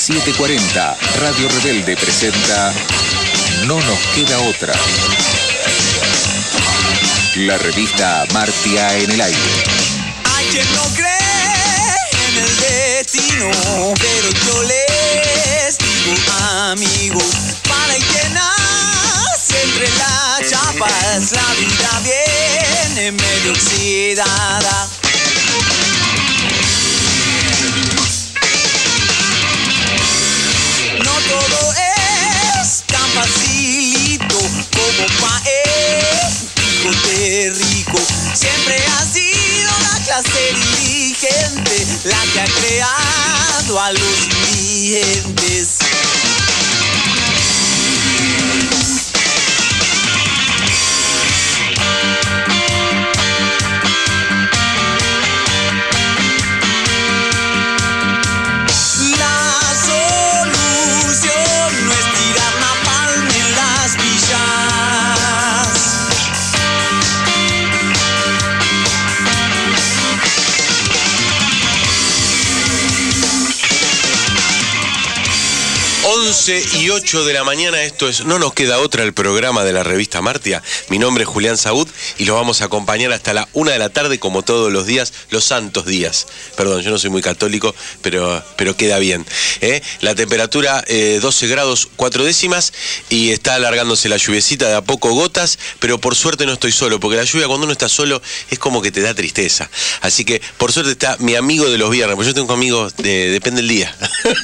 7:40, Radio Rebelde presenta No nos queda otra. La revista Martia en el aire. Hay quien no cree en el destino, pero yo les digo, amigos, para el que nace entre las chapas, la vida viene medio oxidada. No todo es tan facilito como hijo de rico. Siempre ha sido la clase dirigente la que ha creado a los indigentes. Y 8 de la mañana, esto es No nos queda otra, el programa de la revista Martia. Mi nombre es Julián Saúd y los vamos a acompañar hasta la 1 de la tarde, como todos los días, los santos días. Perdón, yo no soy muy católico, pero queda bien. La temperatura 12 grados 4 décimas y está alargándose la lluviecita de a poco, gotas, pero por suerte no estoy solo, porque la lluvia cuando uno está solo es como que te da tristeza. Así que por suerte está mi amigo de los viernes, porque yo tengo amigos depende del día,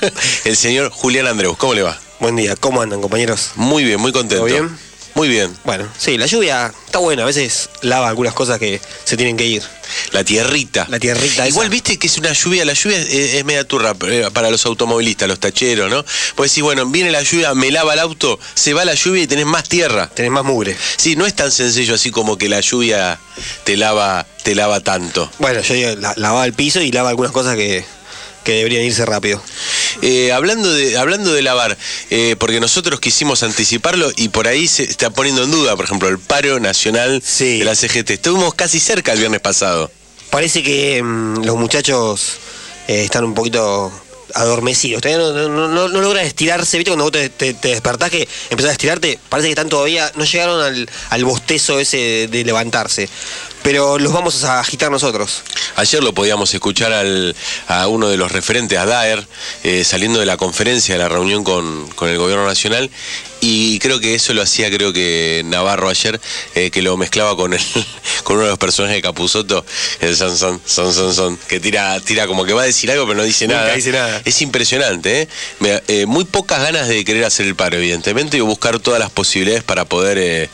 el señor Julián Andreus. ¿Cómo le va? Buen día, ¿cómo andan, compañeros? Muy bien, muy contento. ¿Todo bien? Muy bien. Bueno, sí, la lluvia está buena, a veces lava algunas cosas que se tienen que ir. La tierrita. La tierrita igual esa. Viste que es una lluvia, la lluvia es media turra para los automovilistas, los tacheros, ¿no? Pues decís, bueno, viene la lluvia, me lava el auto, se va la lluvia y tenés más tierra. Tenés más mugre. Sí, no es tan sencillo así como que la lluvia te lava tanto. Bueno, yo digo, lavaba el piso y lava algunas cosas que deberían irse rápido. Hablando de lavar, porque nosotros quisimos anticiparlo y por ahí se está poniendo en duda, por ejemplo, el paro nacional de la CGT. Estuvimos casi cerca el viernes pasado. Parece que los muchachos están un poquito adormecidos, todavía no logran estirarse. ¿Viste cuando vos te despertás que empezás a estirarte? Parece que están todavía, no llegaron al bostezo ese de levantarse. Pero los vamos a agitar nosotros. Ayer lo podíamos escuchar a uno de los referentes, a Daer, saliendo de la conferencia, de la reunión con el gobierno nacional, y creo que eso lo hacía, Navarro ayer, que lo mezclaba con uno de los personajes de Capusotto, el son, que tira como que va a decir algo pero no dice nada. Nunca dice nada. Es impresionante, muy pocas ganas de querer hacer el paro, evidentemente, y buscar todas las posibilidades para poder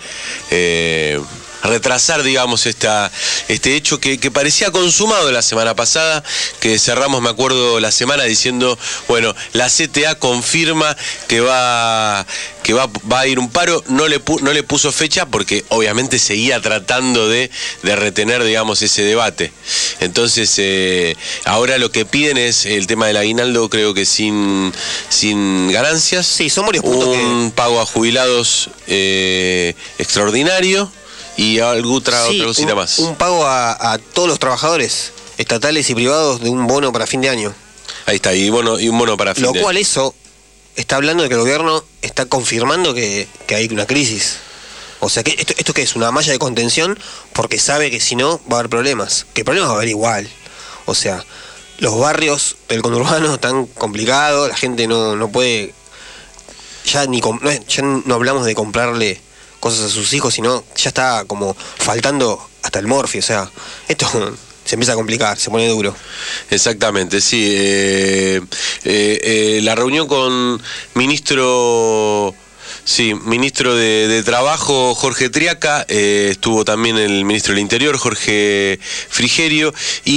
retrasar, digamos, este hecho que parecía consumado la semana pasada, que cerramos, me acuerdo, la semana diciendo, bueno, la CTA confirma que va a ir un paro, no le puso fecha porque obviamente seguía tratando de retener, digamos, ese debate. Entonces, ahora lo que piden es el tema del aguinaldo, creo que sin ganancias. Sí, son varios puntos. Un pago a jubilados extraordinario. Y otra cosita más. Un pago a todos los trabajadores estatales y privados de un bono para fin de año. Ahí está, y un bono para fin de año. Lo cual eso está hablando de que el gobierno está confirmando que hay una crisis. O sea, que esto que es una malla de contención porque sabe que si no va a haber problemas. Que problemas va a haber igual. O sea, los barrios del conurbano están complicados, la gente no puede... Ya no hablamos de comprarle cosas a sus hijos, sino ya está como faltando hasta el morfi. O sea, esto se empieza a complicar, se pone duro. Exactamente, sí. La reunión con ministro de Trabajo, Jorge Triaca, estuvo también el ministro del Interior, Jorge Frigerio,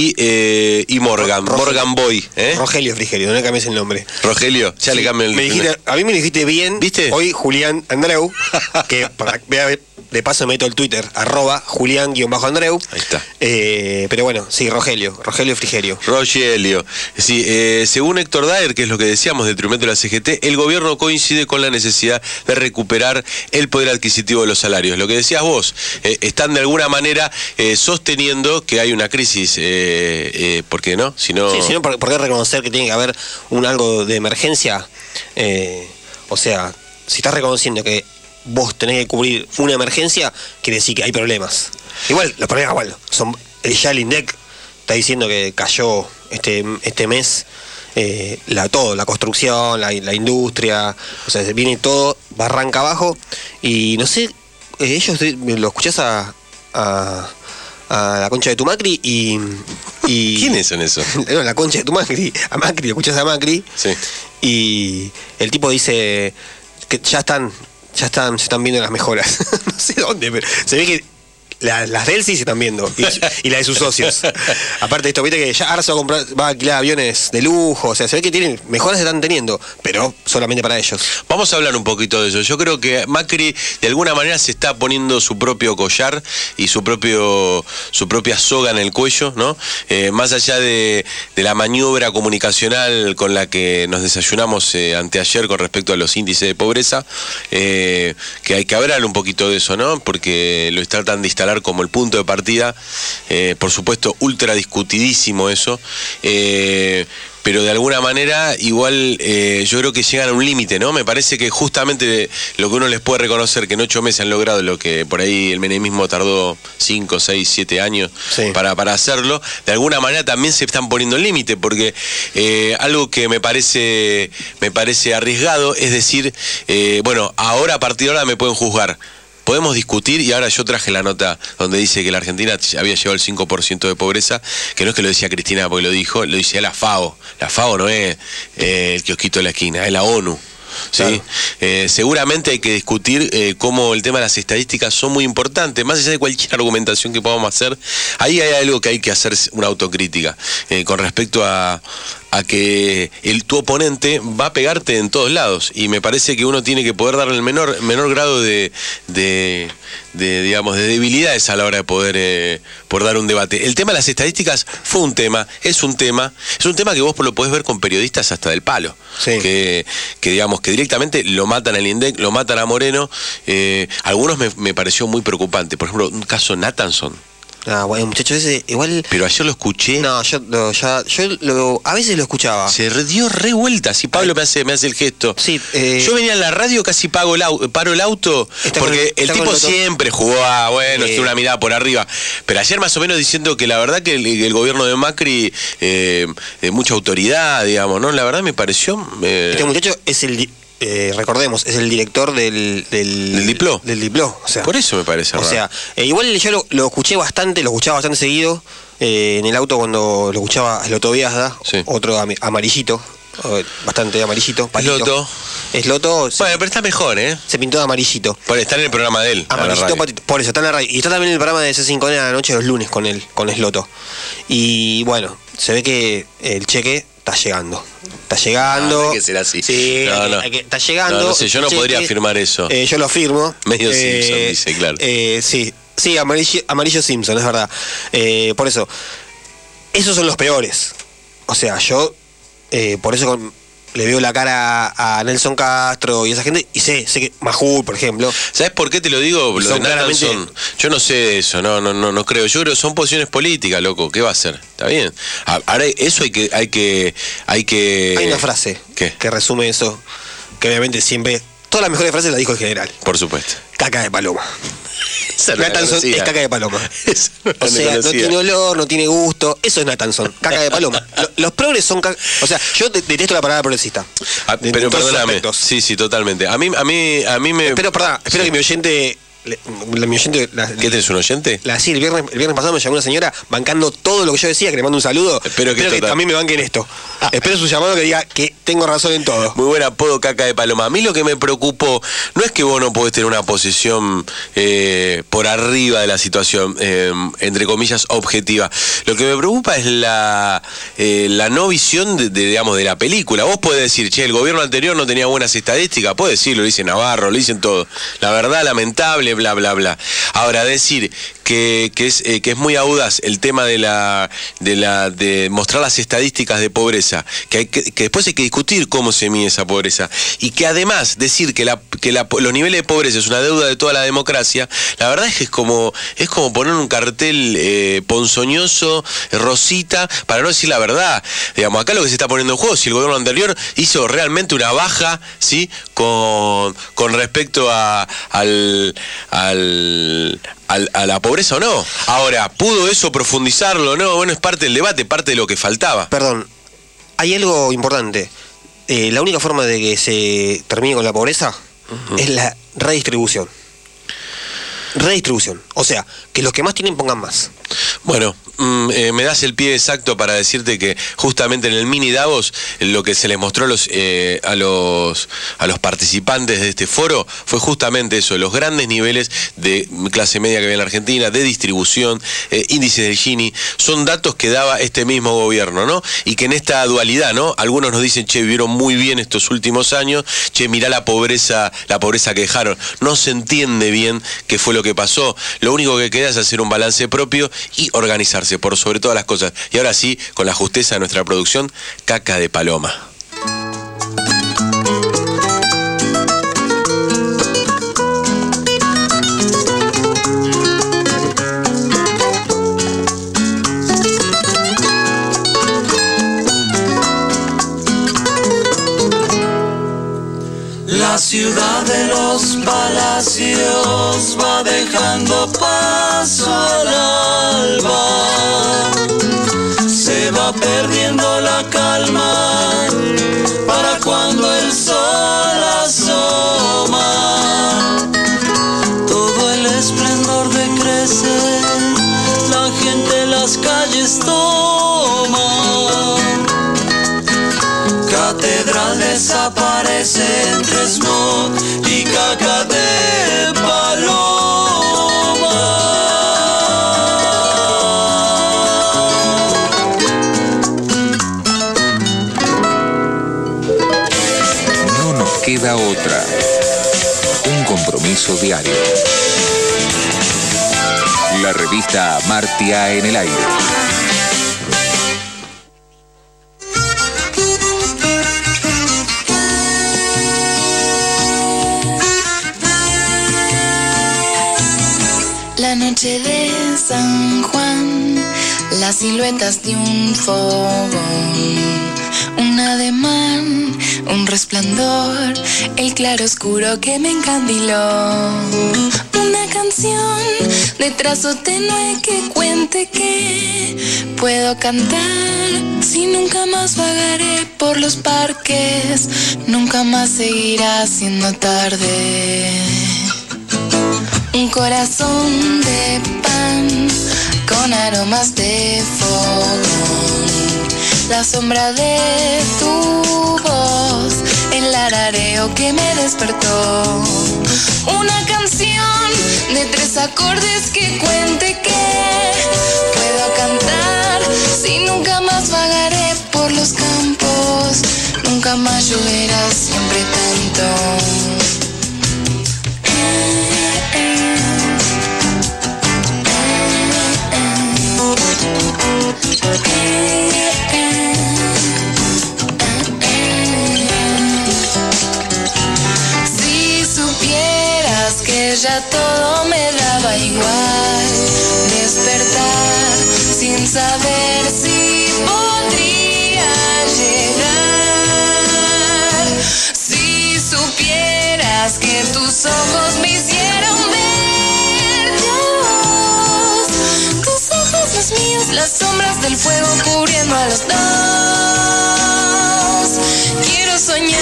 y Morgan Boy. Rogelio Frigerio, no le cambies el nombre. Rogelio, le cambié el nombre. A mí me dijiste bien. ¿Viste? Hoy Julián Andreu, que de paso meto el Twitter, @Julián_Andreu. Ahí está. Pero bueno, sí, Rogelio Frigerio. Rogelio. Sí, según Héctor Daer, que es lo que decíamos del detrimento de la CGT, el gobierno coincide con la necesidad de recuperar el poder adquisitivo de los salarios. Lo que decías vos, están de alguna manera sosteniendo que hay una crisis, ¿por qué no? Si no, ¿por qué reconocer que tiene que haber algo de emergencia? O sea, si estás reconociendo que vos tenés que cubrir una emergencia, quiere decir que hay problemas. Igual, los problemas son. Ya el INDEC está diciendo que cayó este mes la construcción, la industria, o sea, viene todo barranca abajo. Y no sé, ellos lo escuchás a la concha de tu Macri y ¿quiénes son esos? No, la concha de tu Macri, a Macri, lo escuchás a Macri. Sí. Y el tipo dice que se están viendo las mejoras. No sé dónde, pero se ve que las de él sí se están viendo, y la de sus socios. Aparte de esto, viste que ya ahora va a alquilar aviones de lujo, o sea, se ve que mejoras se están teniendo, pero solamente para ellos. Vamos a hablar un poquito de eso. Yo creo que Macri de alguna manera se está poniendo su propio collar y su propia soga en el cuello, ¿no? Más allá de la maniobra comunicacional con la que nos desayunamos anteayer con respecto a los índices de pobreza, que hay que hablar un poquito de eso, ¿no? Porque lo tratan de instalar como el punto de partida, por supuesto ultra discutidísimo eso, pero de alguna manera igual yo creo que llegan a un límite, ¿no? Me parece que justamente lo que uno les puede reconocer, que en 8 meses han logrado lo que por ahí el menemismo tardó 5, 6, 7 años para hacerlo, de alguna manera también se están poniendo el límite, porque algo que me parece arriesgado es decir, bueno, ahora a partir de ahora me pueden juzgar. Podemos discutir, y ahora yo traje la nota donde dice que la Argentina había llegado al 5% de pobreza, que no es que lo decía Cristina porque lo dijo, lo dice la FAO. La FAO no es el kiosquito de la esquina, es la ONU. ¿Sí? Claro. Seguramente hay que discutir cómo el tema de las estadísticas son muy importantes, más allá de cualquier argumentación que podamos hacer. Ahí hay algo que hay que hacer una autocrítica con respecto a que tu oponente va a pegarte en todos lados, y me parece que uno tiene que poder darle el menor grado de debilidades a la hora de poder dar un debate. El tema de las estadísticas fue un tema, es un tema que vos lo podés ver con periodistas hasta del palo, sí. que digamos que directamente lo matan al INDEC, lo matan a Moreno. Algunos me pareció muy preocupante, por ejemplo un caso Nathanson. Ah, bueno, muchacho ese igual. Pero ayer lo escuché. No, yo a veces lo escuchaba. Se dio re vuelta. Si Pablo me hace el gesto. Sí. Yo venía en la radio, casi paro el auto, porque el tipo siempre jugó tiene una mirada por arriba. Pero ayer más o menos diciendo que la verdad que el gobierno de Macri de mucha autoridad, digamos, ¿no? La verdad me pareció. Este muchacho es recordemos, es el director del Dipló. Del Dipló, o sea, por eso me parece raro. O sea, igual yo lo escuchaba bastante seguido en el auto cuando lo escuchaba a Sloto Viazda, sí. Otro amarillito, bastante amarillito. Loto. Es Loto. Bueno, pero está mejor, Se pintó de amarillito. Está en el programa de él. Amarillito, por eso, está en la radio. Y está también en el programa de C5 de la noche los lunes con él, con Sloto. Y bueno, se ve que el cheque está llegando. No hay que ser así. Sí, está llegando. No sé, yo no podría afirmar eso. Yo lo afirmo. Medio Simpson, dice, claro. Sí, amarillo Simpson, es verdad. Por eso, esos son los peores. O sea, yo por eso le veo la cara a Nelson Castro y esa gente, y sé que Majul, por ejemplo. ¿Sabes por qué te lo digo? Lo de Nathanson, yo no sé de eso, no creo. Yo creo que son posiciones políticas, loco. ¿Qué va a hacer? Está bien. Ahora eso hay que. Hay una frase que resume eso, que obviamente siempre. Todas las mejores frases las dijo el general. Por supuesto. Caca de paloma. Nathanson es caca de paloma. O sea, no tiene olor, no tiene gusto. Eso es Nathanson, caca de paloma. Los progres son caca. O sea, yo detesto la palabra progresista. Pero perdóname. Sí, totalmente. A mí me. Pero espero que mi oyente. ¿Qué tenés, un oyente? Sí, el viernes pasado me llamó una señora bancando todo lo que yo decía, que le mando un saludo. Espero que también me banquen esto. Espero su llamado que diga que tengo razón en todo. Muy buen apodo, caca de paloma. A mí lo que me preocupó no es que vos no podés tener una posición por arriba de la situación, entre comillas, objetiva. Lo que me preocupa es la no visión de la película. Vos podés decir, che, el gobierno anterior no tenía buenas estadísticas, podés decirlo, lo dice Navarro, lo dicen todo. La verdad, lamentable, bla, bla, bla. Ahora, decir que es muy audaz el tema de mostrar las estadísticas de pobreza, que después hay que discutir cómo se mide esa pobreza, y que además decir que los niveles de pobreza es una deuda de toda la democracia, la verdad es que es como poner un cartel ponzoñoso, rosita, para no decir la verdad. Digamos, acá lo que se está poniendo en juego, si el gobierno anterior hizo realmente una baja, ¿sí?, con respecto a la pobreza o no. Ahora, ¿pudo eso profundizarlo o no? Bueno, es parte del debate, parte de lo que faltaba. Perdón, hay algo importante. La única forma de que se termine con la pobreza es la redistribución. Redistribución. O sea, que los que más tienen pongan más. Bueno, me das el pie exacto para decirte que justamente en el mini Davos lo que se les mostró a los participantes de este foro fue justamente eso, los grandes niveles de clase media que había en la Argentina, de distribución, índices del Gini, son datos que daba este mismo gobierno, ¿no? Y que en esta dualidad, ¿no? Algunos nos dicen, che, vivieron muy bien estos últimos años, che, mirá la pobreza que dejaron. No se entiende bien qué fue lo que pasó. Lo único que queda es hacer un balance propio y organizarse por sobre todas las cosas. Y ahora sí, con la justeza de nuestra producción, caca de paloma. La ciudad de los palacios va dejando paso al alba. Se va perdiendo la calma para cuando el sol asoma. Todo el esplendor decrece, la gente las calles toma. Catedral desaparece entre smog y caca de paloma. No nos queda otra. Un compromiso diario. La revista Martia en el aire. La noche de San Juan, las siluetas de un fogón, un ademán, un resplandor, el claro oscuro que me encandiló. Una canción de trazo tenue que cuente que puedo cantar. Si nunca más vagaré por los parques, nunca más seguirá siendo tarde. Un corazón de pan con aromas de fogón, la sombra de tu voz, el arareo que me despertó. Una canción de 3 acordes que cuente que puedo cantar. Si nunca más vagaré por los campos, nunca más lloverá siempre tanto. Si supieras que ya todo me daba igual, despertar sin saber si podría llegar. Si supieras que tus ojos me hicieron ver Dios, tus ojos los míos, las sombras del fuego cubriendo a los dos. Quiero soñarte.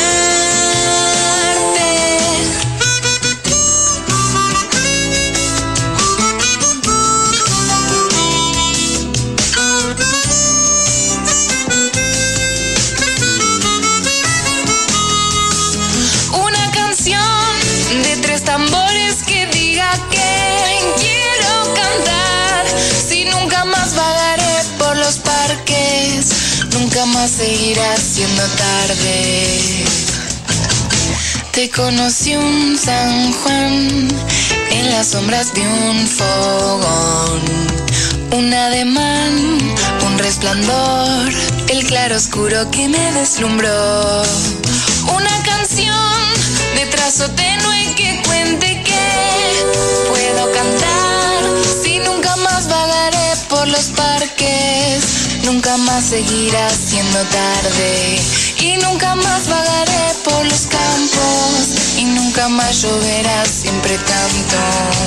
Una canción de 3 tambores que diga que quiero cantar. Si nunca más vagaré por los parques, nunca más seguirá siendo tarde. Te conocí un San Juan en las sombras de un fogón, un ademán, un resplandor, el claro oscuro que me deslumbró, una canción de trazo tenue que cuente que puedo cantar si nunca más vagaré por los parques, nunca más seguirá siendo tarde y nunca más vagaré por los campos y nunca más lloverá siempre tanto.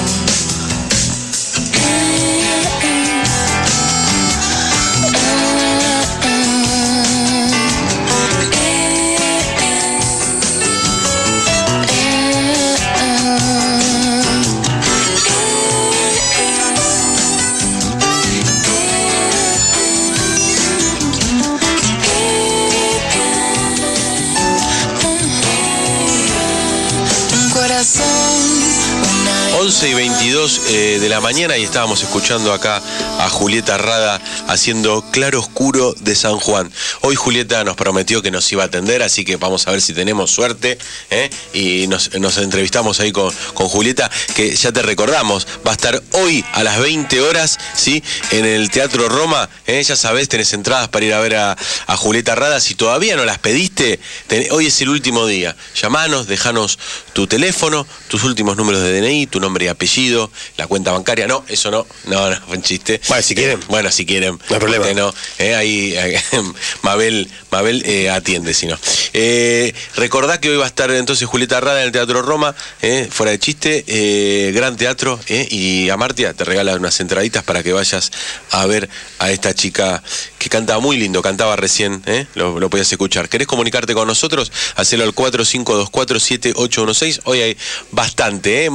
Corazón, 11:22 de la mañana y estábamos escuchando acá a Julieta Rada haciendo Claro Oscuro de San Juan. Hoy Julieta nos prometió que nos iba a atender, así que vamos a ver si tenemos suerte, y nos entrevistamos ahí con Julieta, que ya te recordamos, va a estar hoy a las 20 horas, ¿sí? En el Teatro Roma, ya sabés, tenés entradas para ir a ver a Julieta Rada. Si todavía no las pediste, hoy es el último día. Llamanos, dejanos tu teléfono, tus últimos números de DNI, tu nombre y apellido, la cuenta bancaria. No, eso no, fue un chiste. Bueno, si quieren. Bueno, si quieren. No hay problema. No, ahí Mabel atiende, si no. Recordá que hoy va a estar entonces Julieta Rada en el Teatro Roma, fuera de chiste, gran teatro, y Amartya te regala unas entraditas para que vayas a ver a esta chica que cantaba muy lindo, cantaba recién, lo podías escuchar. ¿Querés comunicarte con nosotros? Hacelo al 45247816. Hoy hay bastante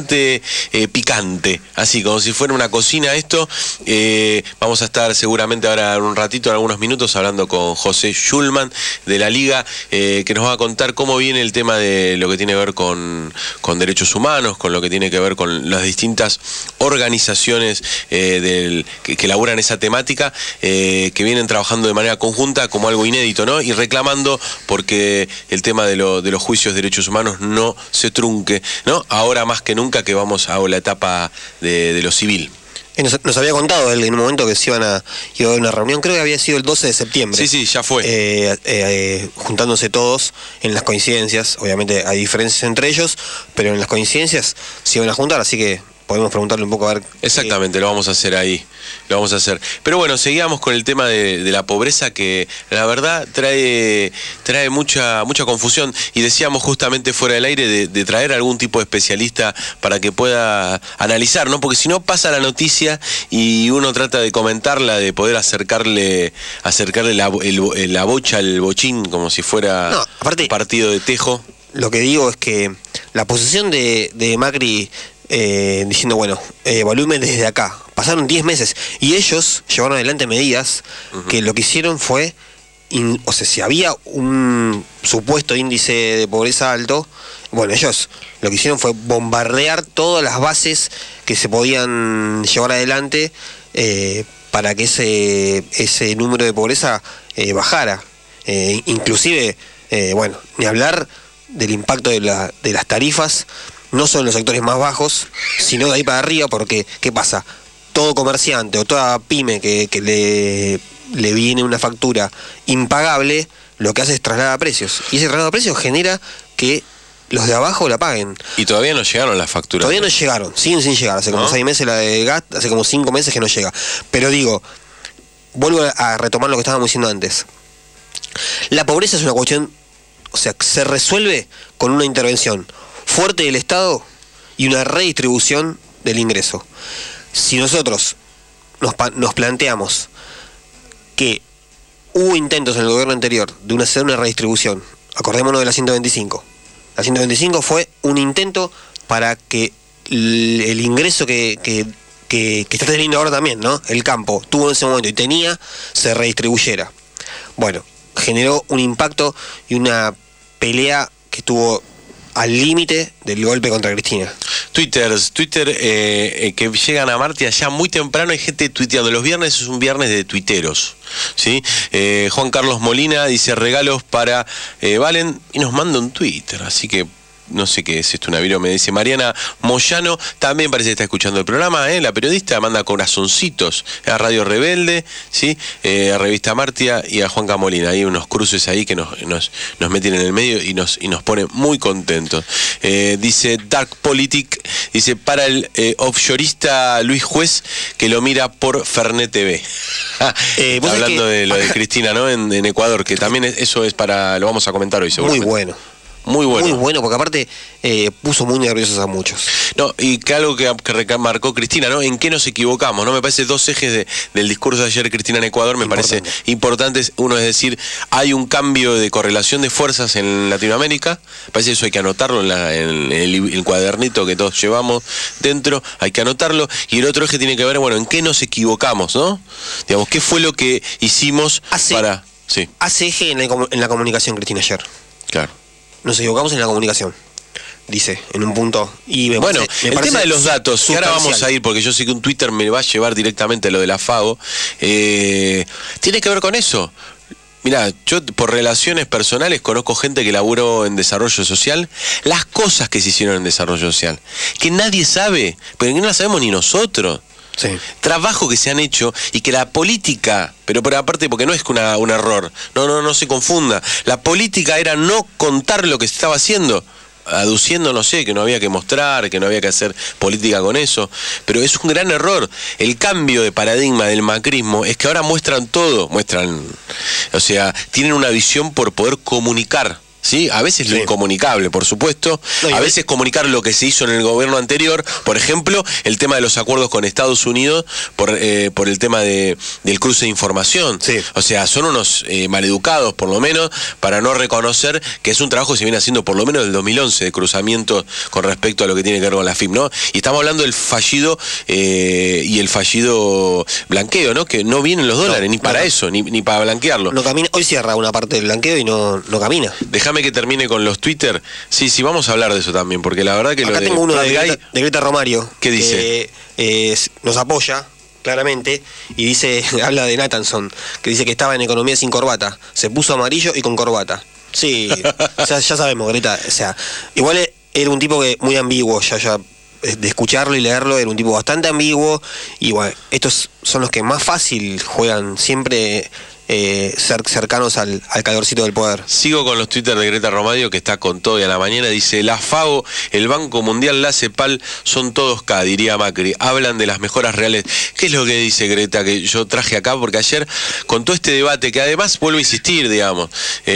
picante, así como si fuera una cocina esto. Vamos a estar seguramente ahora en un ratito, en algunos minutos, hablando con José Schulman de la Liga, que nos va a contar cómo viene el tema de lo que tiene que ver con derechos humanos, con lo que tiene que ver con las distintas organizaciones que elaboran esa temática, que vienen trabajando de manera conjunta como algo inédito, ¿no? Y reclamando porque el tema de los juicios de derechos humanos no se trunque, ¿no? Ahora más que nunca que vamos a la etapa de lo civil. Nos había contado él en un momento que iba a haber una reunión, creo que había sido el 12 de septiembre. Sí, ya fue. Juntándose todos en las coincidencias, obviamente hay diferencias entre ellos, pero en las coincidencias se iban a juntar, así que podemos preguntarle un poco a ver. Exactamente, lo vamos a hacer ahí, lo vamos a hacer. Pero bueno, seguíamos con el tema de la pobreza, que la verdad trae mucha confusión, y decíamos justamente fuera del aire de traer algún tipo de especialista para que pueda analizar, ¿no? Porque si no pasa la noticia y uno trata de comentarla, de poder acercarle la bocha, el bochín, como si fuera un partido de tejo. Lo que digo es que la posición de Macri, diciendo, bueno, evalúenme desde acá. Pasaron 10 meses y ellos llevaron adelante medidas que lo que hicieron fue, o sea, si había un supuesto índice de pobreza alto, bueno, ellos lo que hicieron fue bombardear todas las bases que se podían llevar adelante para que ese número de pobreza bajara. Inclusive, bueno, ni hablar del impacto de las tarifas, no solo en los sectores más bajos, sino de ahí para arriba, porque ¿qué pasa? Todo comerciante o toda pyme que le viene una factura impagable, lo que hace es trasladar precios. Y ese traslado de precios genera que los de abajo la paguen. Y todavía no llegaron las facturas. Todavía no llegaron, siguen sin llegar. Hace como 6 meses la de gas, hace como 5 meses que no llega. Pero digo, vuelvo a retomar lo que estábamos diciendo antes. La pobreza es una cuestión, o sea, se resuelve con una intervención fuerte del Estado y una redistribución del ingreso. Si nosotros nos planteamos que hubo intentos en el gobierno anterior de hacer una redistribución, acordémonos de la 125. La 125 fue un intento para que el ingreso que está teniendo ahora también, ¿no? El campo tuvo en ese momento y tenía, se redistribuyera. Bueno, generó un impacto y una pelea que estuvo al límite del golpe contra Cristina. Twitter que llegan a Amartya ya muy temprano, hay gente tuiteando. Los viernes es un viernes de tuiteros, ¿sí? Juan Carlos Molina dice regalos para Valen y nos manda un Twitter, así que no sé qué es esto, una virome, me dice Mariana Moyano, también parece que está escuchando el programa, la periodista manda corazoncitos a Radio Rebelde, ¿sí? A Revista Martia y a Juan Camolina. Hay unos cruces ahí que nos meten en el medio y nos pone muy contentos. Dice Dark Politic, dice para el offshoreista Luis Juez que lo mira por Fernet TV. Está hablando de lo de Cristina, ¿no? En Ecuador, que también eso es para, lo vamos a comentar hoy seguramente. Muy bueno. Muy bueno. Muy bueno, porque aparte puso muy nerviosos a muchos. No, y que algo que remarcó Cristina, ¿no? ¿En qué nos equivocamos? ¿No? Me parece dos ejes del discurso de ayer de Cristina en Ecuador, me parece importantes. Uno es decir, hay un cambio de correlación de fuerzas en Latinoamérica. Me parece eso hay que anotarlo en el cuadernito que todos llevamos dentro, hay que anotarlo. Y el otro eje tiene que ver, bueno, ¿en qué nos equivocamos, no? Digamos, ¿qué fue lo que hicimos para...? Sí. Hace eje en la comunicación, Cristina, ayer. Claro. Nos equivocamos en la comunicación, dice, en un punto. Y el tema de los datos, y ahora vamos a ir, porque yo sé que un Twitter me va a llevar directamente a lo de la FAO, tiene que ver con eso. Mirá, yo por relaciones personales conozco gente que laburó en desarrollo social, las cosas que se hicieron en desarrollo social, que nadie sabe, pero que no las sabemos ni nosotros. Sí. Trabajo que se han hecho y que la política, pero por aparte porque no es un error, no se confunda, la política era no contar lo que se estaba haciendo, aduciendo, no sé, que no había que mostrar, que no había que hacer política con eso, pero es un gran error. El cambio de paradigma del macrismo es que ahora muestran todo, o sea, tienen una visión por poder comunicar. ¿Sí? A veces lo incomunicable, por supuesto, a veces comunicar lo que se hizo en el gobierno anterior, por ejemplo, el tema de los acuerdos con Estados Unidos por el tema del cruce de información. Sí. O sea, son unos maleducados, por lo menos, para no reconocer que es un trabajo que se viene haciendo por lo menos del 2011 de cruzamiento con respecto a lo que tiene que ver con la FIP, ¿no? Y estamos hablando del fallido y el fallido blanqueo, ¿no? Que no vienen los dólares ni para eso, ni para blanquearlo. No camina, hoy cierra una parte del blanqueo y no camina. Déjame que termine con los Twitter. Sí, vamos a hablar de eso también, porque la verdad que acá lo tengo uno de Greta Romario. ¿Qué dice? Nos apoya, claramente, y dice, habla de Nathanson, que dice que estaba en economía sin corbata. Se puso amarillo y con corbata. Sí, ya sabemos, Greta. O sea, igual era un tipo que muy ambiguo, ya de escucharlo y leerlo, era un tipo bastante ambiguo. Y bueno, estos son los que más fácil juegan siempre... cercanos al calorcito del poder. Sigo con los Twitter de Greta Romario, que está con todo y a la mañana, dice: la FAO, el Banco Mundial, la CEPAL, son todos K, diría Macri, hablan de las mejoras reales. ¿Qué es lo que dice Greta que yo traje acá? Porque ayer, con todo este debate, que además vuelvo a insistir, digamos,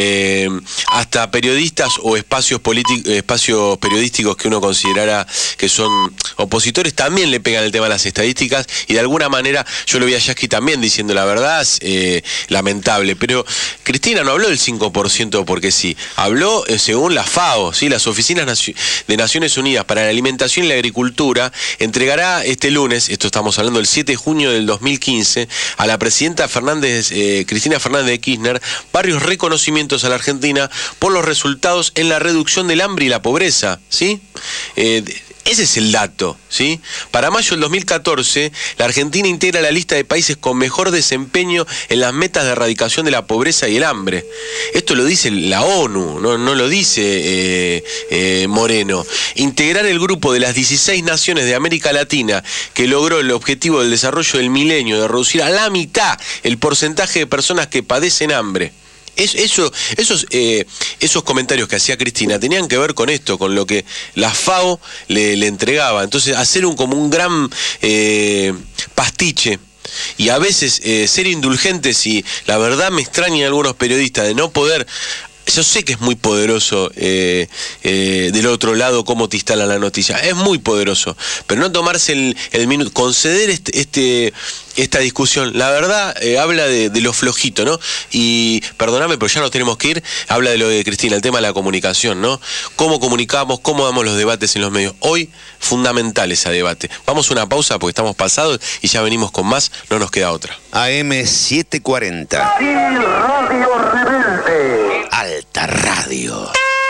hasta periodistas o espacios periodísticos que uno considerara que son opositores, también le pegan el tema de las estadísticas, y de alguna manera yo lo vi a Yasky también diciendo la verdad, lamentable, pero Cristina no habló del 5% porque sí, habló según la FAO, ¿sí? Las oficinas de Naciones Unidas para la Alimentación y la Agricultura entregará este lunes, esto estamos hablando del 7 de junio del 2015, a la presidenta Cristina Fernández de Kirchner, varios reconocimientos a la Argentina por los resultados en la reducción del hambre y la pobreza, ¿sí? Ese es el dato, ¿sí? Para mayo del 2014, la Argentina integra la lista de países con mejor desempeño en las metas de erradicación de la pobreza y el hambre. Esto lo dice la ONU, no lo dice Moreno. Integrar el grupo de las 16 naciones de América Latina que logró el objetivo del desarrollo del milenio de reducir a la mitad el porcentaje de personas que padecen hambre. Esos comentarios que hacía Cristina tenían que ver con esto, con lo que la FAO le entregaba. Entonces, hacer como un gran pastiche y a veces ser indulgentes, y la verdad me extraña a algunos periodistas de no poder... Yo sé que es muy poderoso del otro lado cómo te instalan la noticia, es muy poderoso, pero no tomarse el minuto, conceder esta discusión, la verdad habla de lo flojito, ¿no? Y perdóname, pero ya nos tenemos que ir, habla de lo de Cristina, el tema de la comunicación, ¿no? Cómo comunicamos, cómo damos los debates en los medios. Hoy, fundamental ese debate. Vamos a una pausa porque estamos pasados y ya venimos con más, no nos queda otra. AM 740. Radio Rebelde. Alta Radio.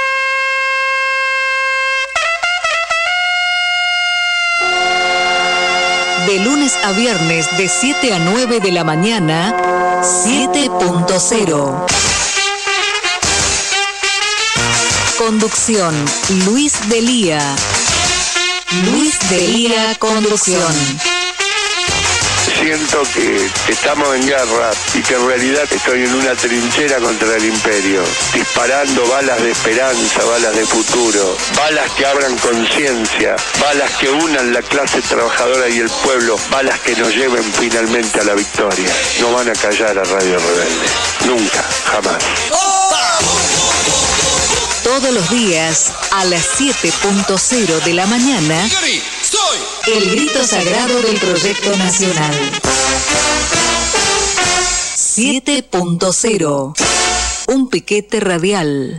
De lunes a viernes de 7 a 9 de la mañana, 7.0. Conducción, Luis Delía. Luis Delía, conducción. Siento que estamos en guerra y que en realidad estoy en una trinchera contra el imperio, disparando balas de esperanza, balas de futuro, balas que abran conciencia, balas que unan la clase trabajadora y el pueblo, balas que nos lleven finalmente a la victoria. No van a callar a Radio Rebelde, nunca, jamás. Todos los días a las 7:00 de la mañana, el grito sagrado del Proyecto Nacional. 7:0. Un piquete radial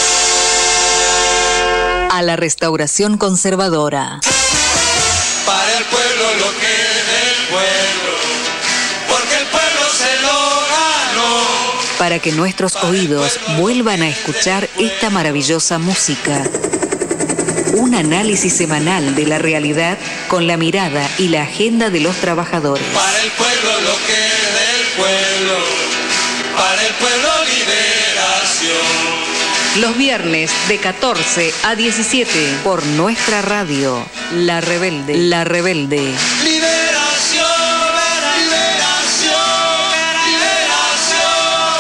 a la restauración conservadora. Para el pueblo lo que es del pueblo, porque el pueblo se lo ganó. Para que nuestros oídos vuelvan a escuchar esta maravillosa música. Un análisis semanal de la realidad con la mirada y la agenda de los trabajadores. Para el pueblo lo que es del pueblo, para el pueblo liberación. Los viernes de 14 a 17 por nuestra radio, La Rebelde. La Rebelde. Liberación, liberación, liberación,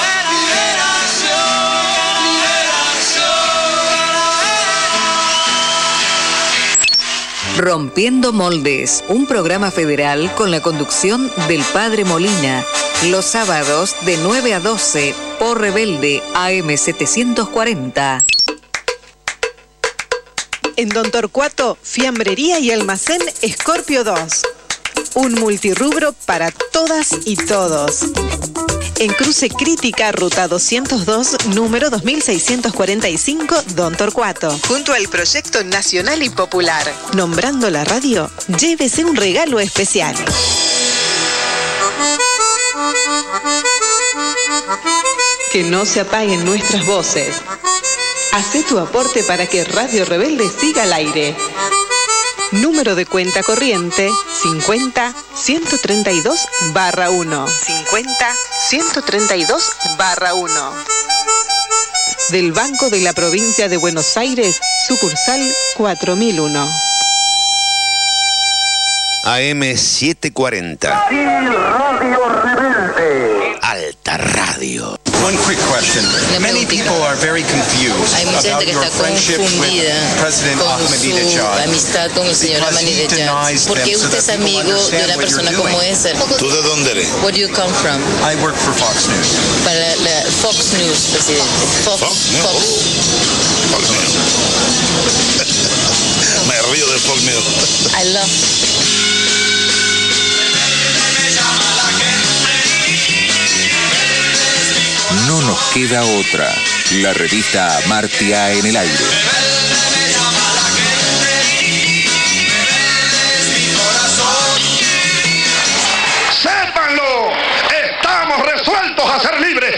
liberación, liberación. Rompiendo Moldes, un programa federal con la conducción del Padre Molina. Los sábados de 9 a 12 por Rebelde AM 740. En Don Torcuato, fiambrería y almacén Scorpio 2. Un multirrubro para todas y todos. En Cruce Crítica, ruta 202, número 2645, Don Torcuato. Junto al Proyecto Nacional y Popular. Nombrando la radio, llévese un regalo especial. Que no se apaguen nuestras voces. Hacé tu aporte para que Radio Rebelde siga al aire. Número de cuenta corriente 50-132-1. 50-132-1. Del Banco de la Provincia de Buenos Aires, sucursal 4001. AM 740. Radio Rebelde. Alta Radio. One quick question. Many people are very confused Hay mucha gente que está confundida con su amistad con el señor Ahmadinejad. ¿Por qué usted es amigo de una persona como esa? ¿Tú de dónde eres? Where do you come from? I work for Fox News. Para la Fox News, presidente. Fox News. Me río de Fox News. I love. No nos queda otra. La revista Martia en el aire. ¡Sépanlo! ¡Estamos resueltos a ser libres!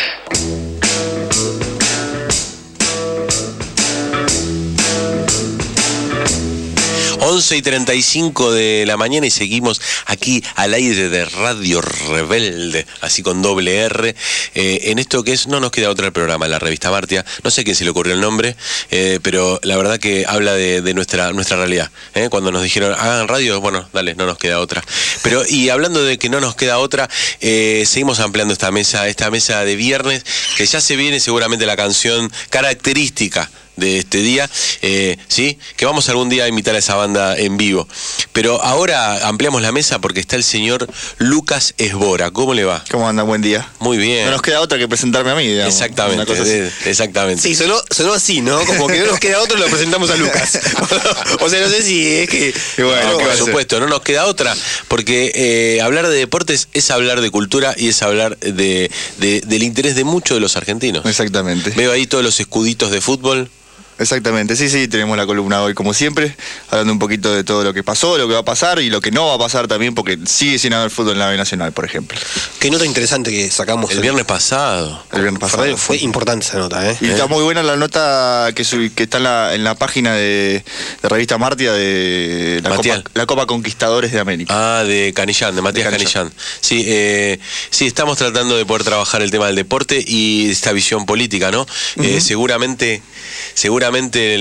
11:35 de la mañana y seguimos aquí al aire de Radio Rebelde, así con doble R, en esto que es No nos queda otra el programa, la revista Martia. No sé a quién se le ocurrió el nombre, pero la verdad que habla de nuestra realidad. Cuando nos dijeron, hagan radio, bueno, dale, no nos queda otra. Pero, y hablando de que no nos queda otra, seguimos ampliando esta mesa de viernes, que ya se viene seguramente la canción característica de este día, ¿sí? Que vamos algún día a invitar a esa banda en vivo. Pero ahora ampliamos la mesa porque está el señor Lucas Esbora. ¿Cómo le va? ¿Cómo anda? Buen día. Muy bien. No nos queda otra que presentarme a mí, digamos. Exactamente, exactamente. Sí, sonó así, ¿no? Como que no nos queda otro, lo presentamos a Lucas. O sea, no sé si es que... Bueno, por supuesto, no nos queda otra, porque hablar de deportes es hablar de cultura y es hablar del interés de muchos de los argentinos. Exactamente. Veo ahí todos los escuditos de fútbol. Exactamente, sí, tenemos la columna hoy como siempre, hablando un poquito de todo lo que pasó, lo que va a pasar y lo que no va a pasar también, porque sigue sin haber fútbol en la B Nacional, por ejemplo. Qué nota interesante que sacamos. El viernes pasado. Fue importante esa nota, Y está muy buena la nota que está en la página de Revista Martia de la Copa Conquistadores de América. Ah, de Canillán, de Matías Canillán. Sí, estamos tratando de poder trabajar el tema del deporte y esta visión política, ¿no? Seguramente seguramente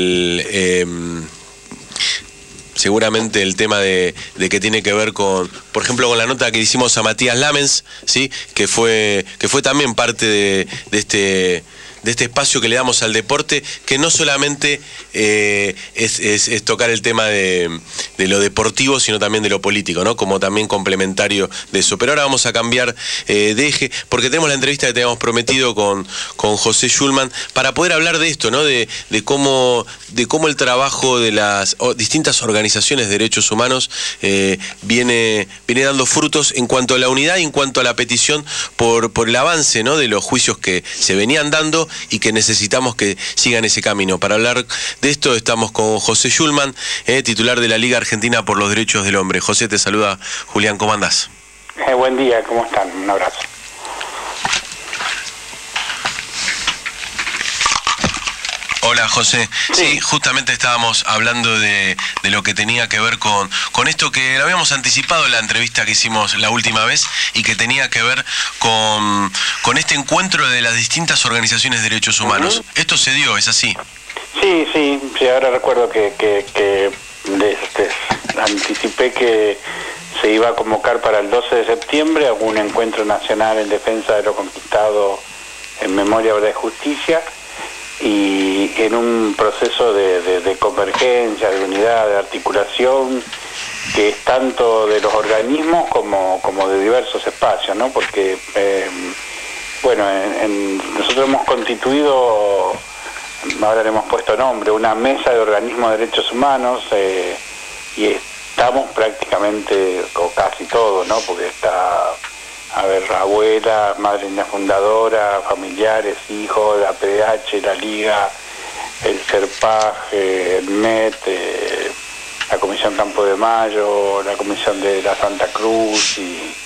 el tema de que tiene que ver con, por ejemplo, con la nota que hicimos a Matías Lamens, ¿sí? que fue también parte de este espacio que le damos al deporte, que no solamente es tocar el tema de lo deportivo, sino también de lo político, ¿no? Como también complementario de eso. Pero ahora vamos a cambiar de eje, porque tenemos la entrevista que teníamos prometido con José Schulman, para poder hablar de esto, ¿no? De cómo el trabajo de las distintas organizaciones de derechos humanos viene dando frutos en cuanto a la unidad y en cuanto a la petición por el avance, ¿no? De los juicios que se venían dando y que necesitamos que sigan ese camino. Para hablar de esto estamos con José Schulman, titular de la Liga Argentina por los Derechos del Hombre. José, te saluda Julián, ¿cómo andás? Buen día, ¿cómo están? Un abrazo. Hola José, sí, justamente estábamos hablando de lo que tenía que ver con esto que lo habíamos anticipado en la entrevista que hicimos la última vez y que tenía que ver con este encuentro de las distintas organizaciones de derechos humanos. Esto se dio, ¿es así? Sí, ahora recuerdo que anticipé que se iba a convocar para el 12 de septiembre a un encuentro nacional en defensa de lo conquistado en memoria, verdad y justicia, y en un proceso de convergencia, de unidad, de articulación, que es tanto de los organismos como de diversos espacios, ¿no? Porque, nosotros hemos constituido, ahora le hemos puesto nombre, una mesa de organismos de derechos humanos, y estamos prácticamente, o casi todos, ¿no? Porque está... abuela, madrina fundadora, familiares, hijos, la PDH, la Liga, el CERPAG, el MET, la Comisión Campo de Mayo, la Comisión de la Santa Cruz,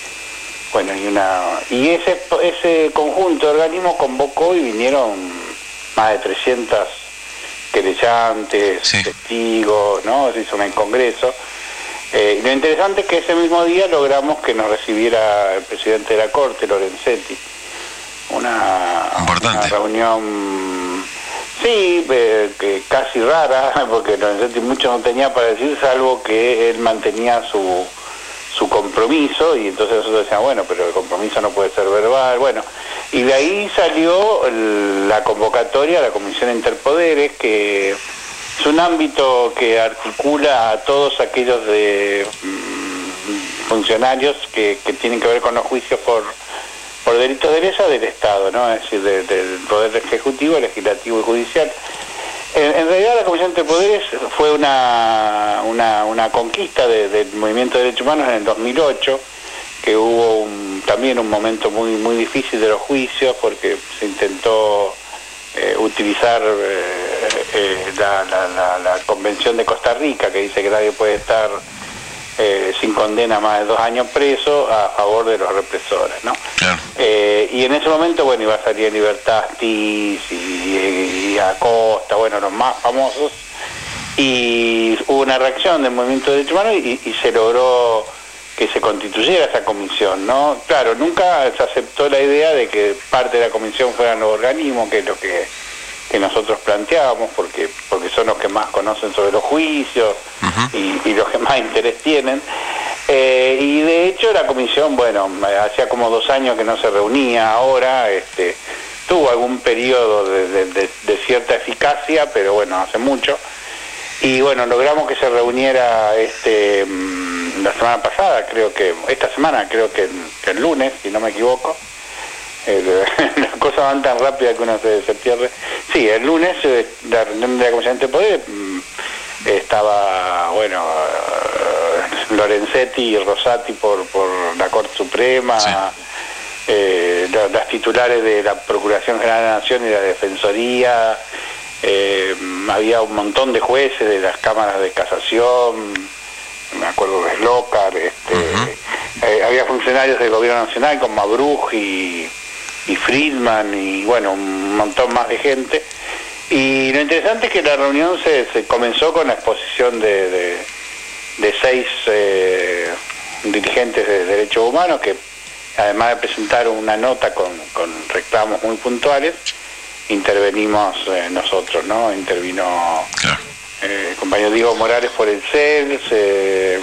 y ese conjunto de organismos convocó y vinieron más de 300 querellantes, testigos, ¿no? Se hizo un congreso. Lo interesante es que ese mismo día logramos que nos recibiera el presidente de la Corte, Lorenzetti. Una reunión, que casi rara, porque Lorenzetti mucho no tenía para decir, salvo que él mantenía su compromiso, y entonces nosotros decíamos, bueno, pero el compromiso no puede ser verbal, y de ahí salió la convocatoria a la Comisión Interpoderes, que es un ámbito que articula a todos aquellos funcionarios que tienen que ver con los juicios por delitos de lesa del Estado, ¿no? Es decir, del Poder Ejecutivo, Legislativo y Judicial. En realidad la Comisión de Poderes fue una conquista del movimiento de derechos humanos en el 2008, que hubo también un momento muy, muy difícil de los juicios, porque se intentó utilizar la Convención de Costa Rica, que dice que nadie puede estar sin condena más de 2 años preso, a favor de los represores, ¿no? Claro. Y en ese momento, iba a salir en libertad Astiz y Acosta, los más famosos, y hubo una reacción del movimiento de derechos humanos y se logró que se constituyera esa comisión, ¿no? Claro, nunca se aceptó la idea de que parte de la comisión fueran los organismos, que es lo que nosotros planteábamos, porque son los que más conocen sobre los juicios y los que más interés tienen. Y de hecho la comisión, hacía como 2 años que no se reunía, ahora tuvo algún periodo de cierta eficacia, pero hace mucho. Y logramos que se reuniera la semana pasada, esta semana, creo que el lunes, si no me equivoco. Las cosas van tan rápidas que uno se pierde. Sí, el lunes la reunión de la Comisión de Poder estaba, Lorenzetti y Rosati por la Corte Suprema, las titulares de la Procuración General de la Nación y de la Defensoría, había un montón de jueces de las cámaras de casación, me acuerdo de Slócar, había funcionarios del Gobierno Nacional como Abruj y Friedman y un montón más de gente. Y lo interesante es que la reunión se comenzó con la exposición de 6 dirigentes de derechos humanos, que además de presentar una nota con reclamos muy puntuales, intervenimos nosotros, ¿no? Intervino el compañero Diego Morales por el CELS,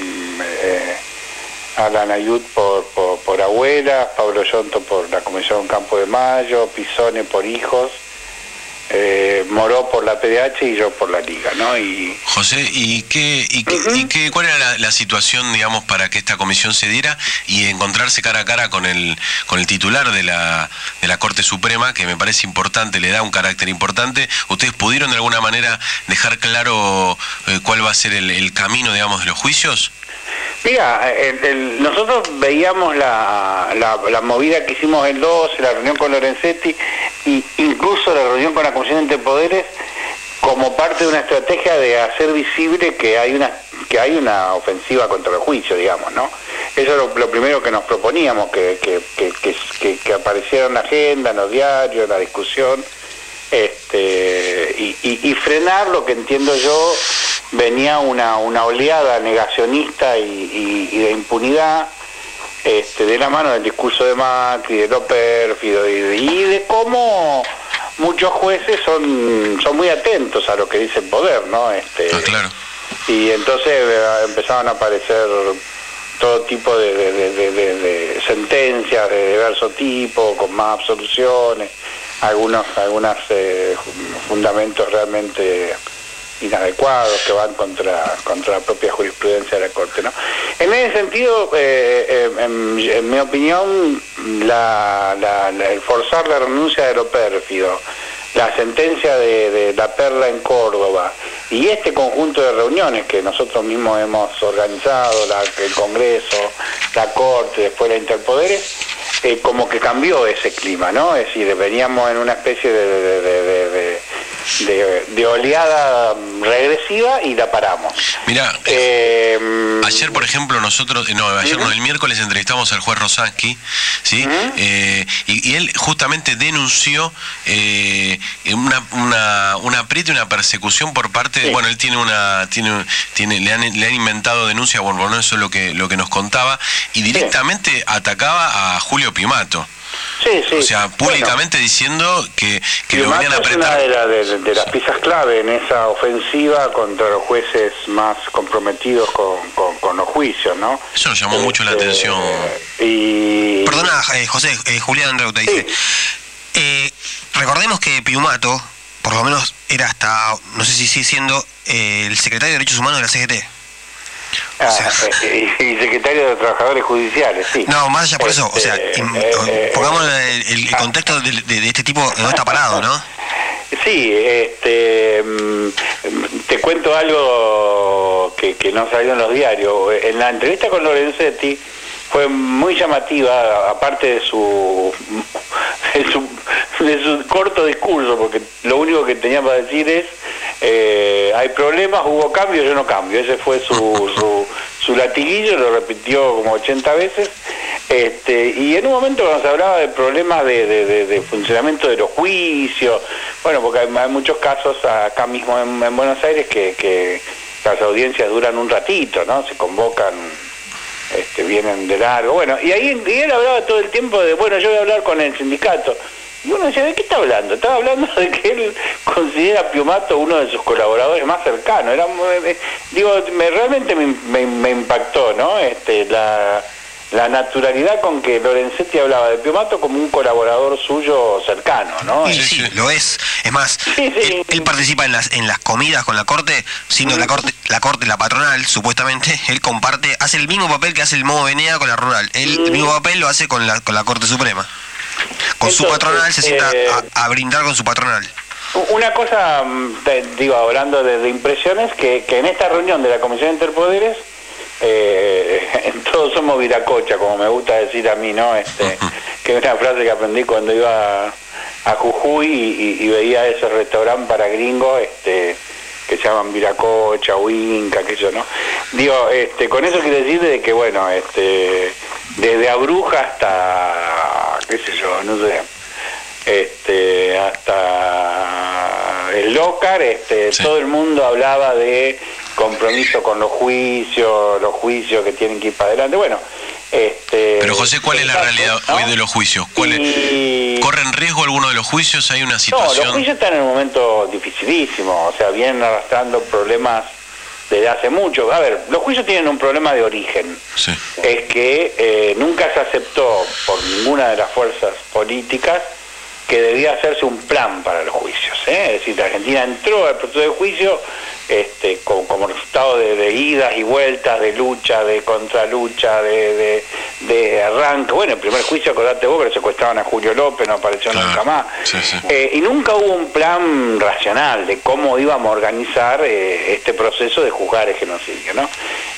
Alan Ayud por Abuelas, Pablo Yonto por la Comisión Campo de Mayo, Pisone por Hijos, Moró por la PDH y yo por la Liga, ¿no? Y José, ¿cuál era la situación, digamos, para que esta comisión se diera y encontrarse cara a cara con el titular de la Corte Suprema, que me parece importante, le da un carácter importante? ¿Ustedes pudieron de alguna manera dejar claro cuál va a ser el camino, digamos, de los juicios? Mira, nosotros veíamos la movida que hicimos el 12, la reunión con Lorenzetti, e incluso la reunión con la Comisión de Interpoderes, como parte de una estrategia de hacer visible que hay una ofensiva contra el juicio, digamos, ¿no? Eso es lo primero que nos proponíamos, que apareciera en la agenda, en los diarios, en la discusión, y frenar lo que entiendo yo venía una oleada negacionista y de impunidad, de la mano del discurso de Macri, de lo pérfido y de cómo muchos jueces son muy atentos a lo que dice el poder, ¿no? Claro. Y entonces empezaron a aparecer todo tipo de sentencias de diverso tipo, con más absoluciones, algunos fundamentos realmente inadecuados que van contra la propia jurisprudencia de la Corte, ¿no? En ese sentido, en mi opinión, el forzar la renuncia de lo pérfido, la sentencia de la Perla en Córdoba y este conjunto de reuniones que nosotros mismos hemos organizado, el Congreso, la Corte, después la Interpoderes, como que cambió ese clima, ¿no? Es decir, veníamos en una especie de oleada regresiva y la paramos. Mirá, ayer, por ejemplo, el miércoles entrevistamos al juez Rosansky, ¿sí? Y él justamente denunció una apriete, una persecución por parte de, bueno, él le han inventado denuncia, bueno, eso es lo que nos contaba, y directamente atacaba a Julio Piumato. Sí. O sea, públicamente diciendo que lo venían a apretar. Es una de las piezas clave en esa ofensiva contra los jueces más comprometidos con los juicios, ¿no? Eso nos llamó mucho la atención. Perdona, José, Julián Reuta dice. Recordemos que Piumato, por lo menos era hasta, no sé si sigue siendo, el secretario de Derechos Humanos de la CGT. Y secretario de Trabajadores Judiciales, sí. No, más allá por eso, o sea, pongamos el contexto de este tipo, no está parado, ¿no? Sí, te cuento algo que no salió en los diarios. En la entrevista con Lorenzetti fue muy llamativa, aparte de su corto discurso, porque lo único que tenía para decir es hay problemas, hubo cambios, yo no cambio. Ese fue su latiguillo, lo repitió como 80 veces. Y en un momento cuando se hablaba de problemas de funcionamiento de los juicios, bueno, porque hay muchos casos acá mismo en Buenos Aires que las audiencias duran un ratito, ¿no? Se convocan, vienen de largo, bueno, y él hablaba todo el tiempo de, bueno, yo voy a hablar con el sindicato. Y uno decía, ¿de qué está hablando? Estaba hablando de que él considera a Piumato uno de sus colaboradores más cercanos. Realmente me impactó, ¿no? La naturalidad con que Lorenzetti hablaba de Piumato como un colaborador suyo cercano, ¿no? Sí, lo es. Es más, él participa en las comidas con la Corte, siendo la Corte la patronal, supuestamente. Él hace el mismo papel que hace el Modo Venea con la rural. El mismo papel lo hace con la Corte Suprema. Con su patronal se sienta a brindar con su patronal. Una cosa, hablando de impresiones, que en esta reunión de la Comisión de Interpoderes, todos somos viracocha, como me gusta decir a mí, ¿no? Que es una frase que aprendí cuando iba a Jujuy y veía ese restaurante para gringos, que se llaman viracocha, Winca, aquello, ¿no? Con eso quiero decir de que, bueno, desde Abruja hasta, qué sé yo, no sé, hasta el Lócar, todo el mundo hablaba de compromiso con los juicios que tienen que ir para adelante, bueno. Pero José, ¿cuál es la realidad hoy de los juicios? ¿Cuál ¿Corre en riesgo alguno de los juicios? ¿Hay una situación? No, los juicios están en un momento dificilísimo, o sea, vienen arrastrando problemas desde hace mucho. A ver, los juicios tienen un problema de origen. Sí. Es que nunca se aceptó por ninguna de las fuerzas políticas que debía hacerse un plan para los juicios. Es decir, la Argentina entró al proceso de juicio como resultado de idas y vueltas, de lucha, de contralucha, de arranque. Bueno, el primer juicio, acordate vos, que secuestraban a Julio López, no apareció nunca más. Sí, sí. Y nunca hubo un plan racional de cómo íbamos a organizar este proceso de juzgar el genocidio, ¿no?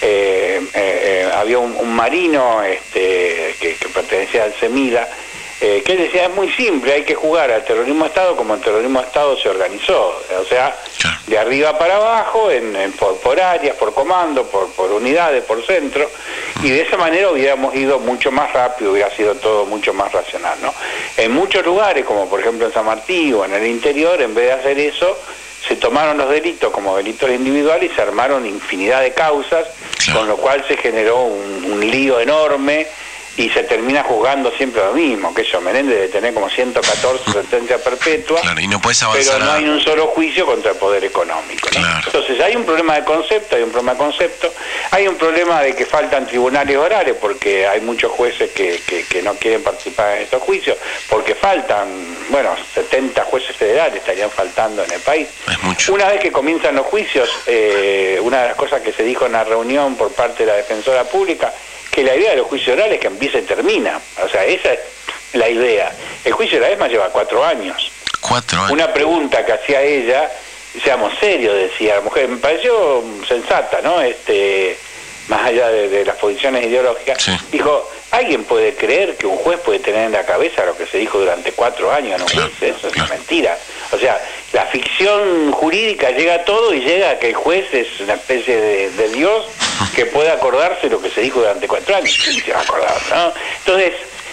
Había un marino que pertenecía al CEMIDA, que él decía, es muy simple, hay que jugar al terrorismo de Estado como el terrorismo de Estado se organizó, o sea, de arriba para abajo, por áreas, por comando, por unidades, por centro, y de esa manera hubiéramos ido mucho más rápido, hubiera sido todo mucho más racional, ¿no? En muchos lugares, como por ejemplo en San Martín o en el interior, en vez de hacer eso, se tomaron los delitos como delitos individuales y se armaron infinidad de causas, con lo cual se generó un lío enorme, y se termina juzgando siempre lo mismo, que eso, Menéndez debe tener como 114 sentencias perpetuas, y no puedes avanzar, pero no hay un solo juicio contra el poder económico, ¿no? Entonces hay un problema de concepto, hay un problema de que faltan tribunales orales, porque hay muchos jueces que no quieren participar en estos juicios, porque faltan, 70 jueces federales estarían faltando en el país. Es mucho. Una vez que comienzan los juicios, una de las cosas que se dijo en la reunión por parte de la defensora pública, que la idea de los juicios orales es que empieza y termina. O sea, esa es la idea. El juicio de la ESMA lleva 4 años. 4 años. Una pregunta que hacía ella, seamos serios, decía la mujer, me pareció sensata, ¿no? Más allá de las posiciones ideológicas, dijo, ¿alguien puede creer que un juez puede tener en la cabeza lo que se dijo durante 4 años en un juicio? Eso es una mentira. O sea, la ficción jurídica llega a todo y llega a que el juez es una especie de Dios que puede acordarse lo que se dijo durante 4 años. ¿Quién se va a acordar, no? Entonces,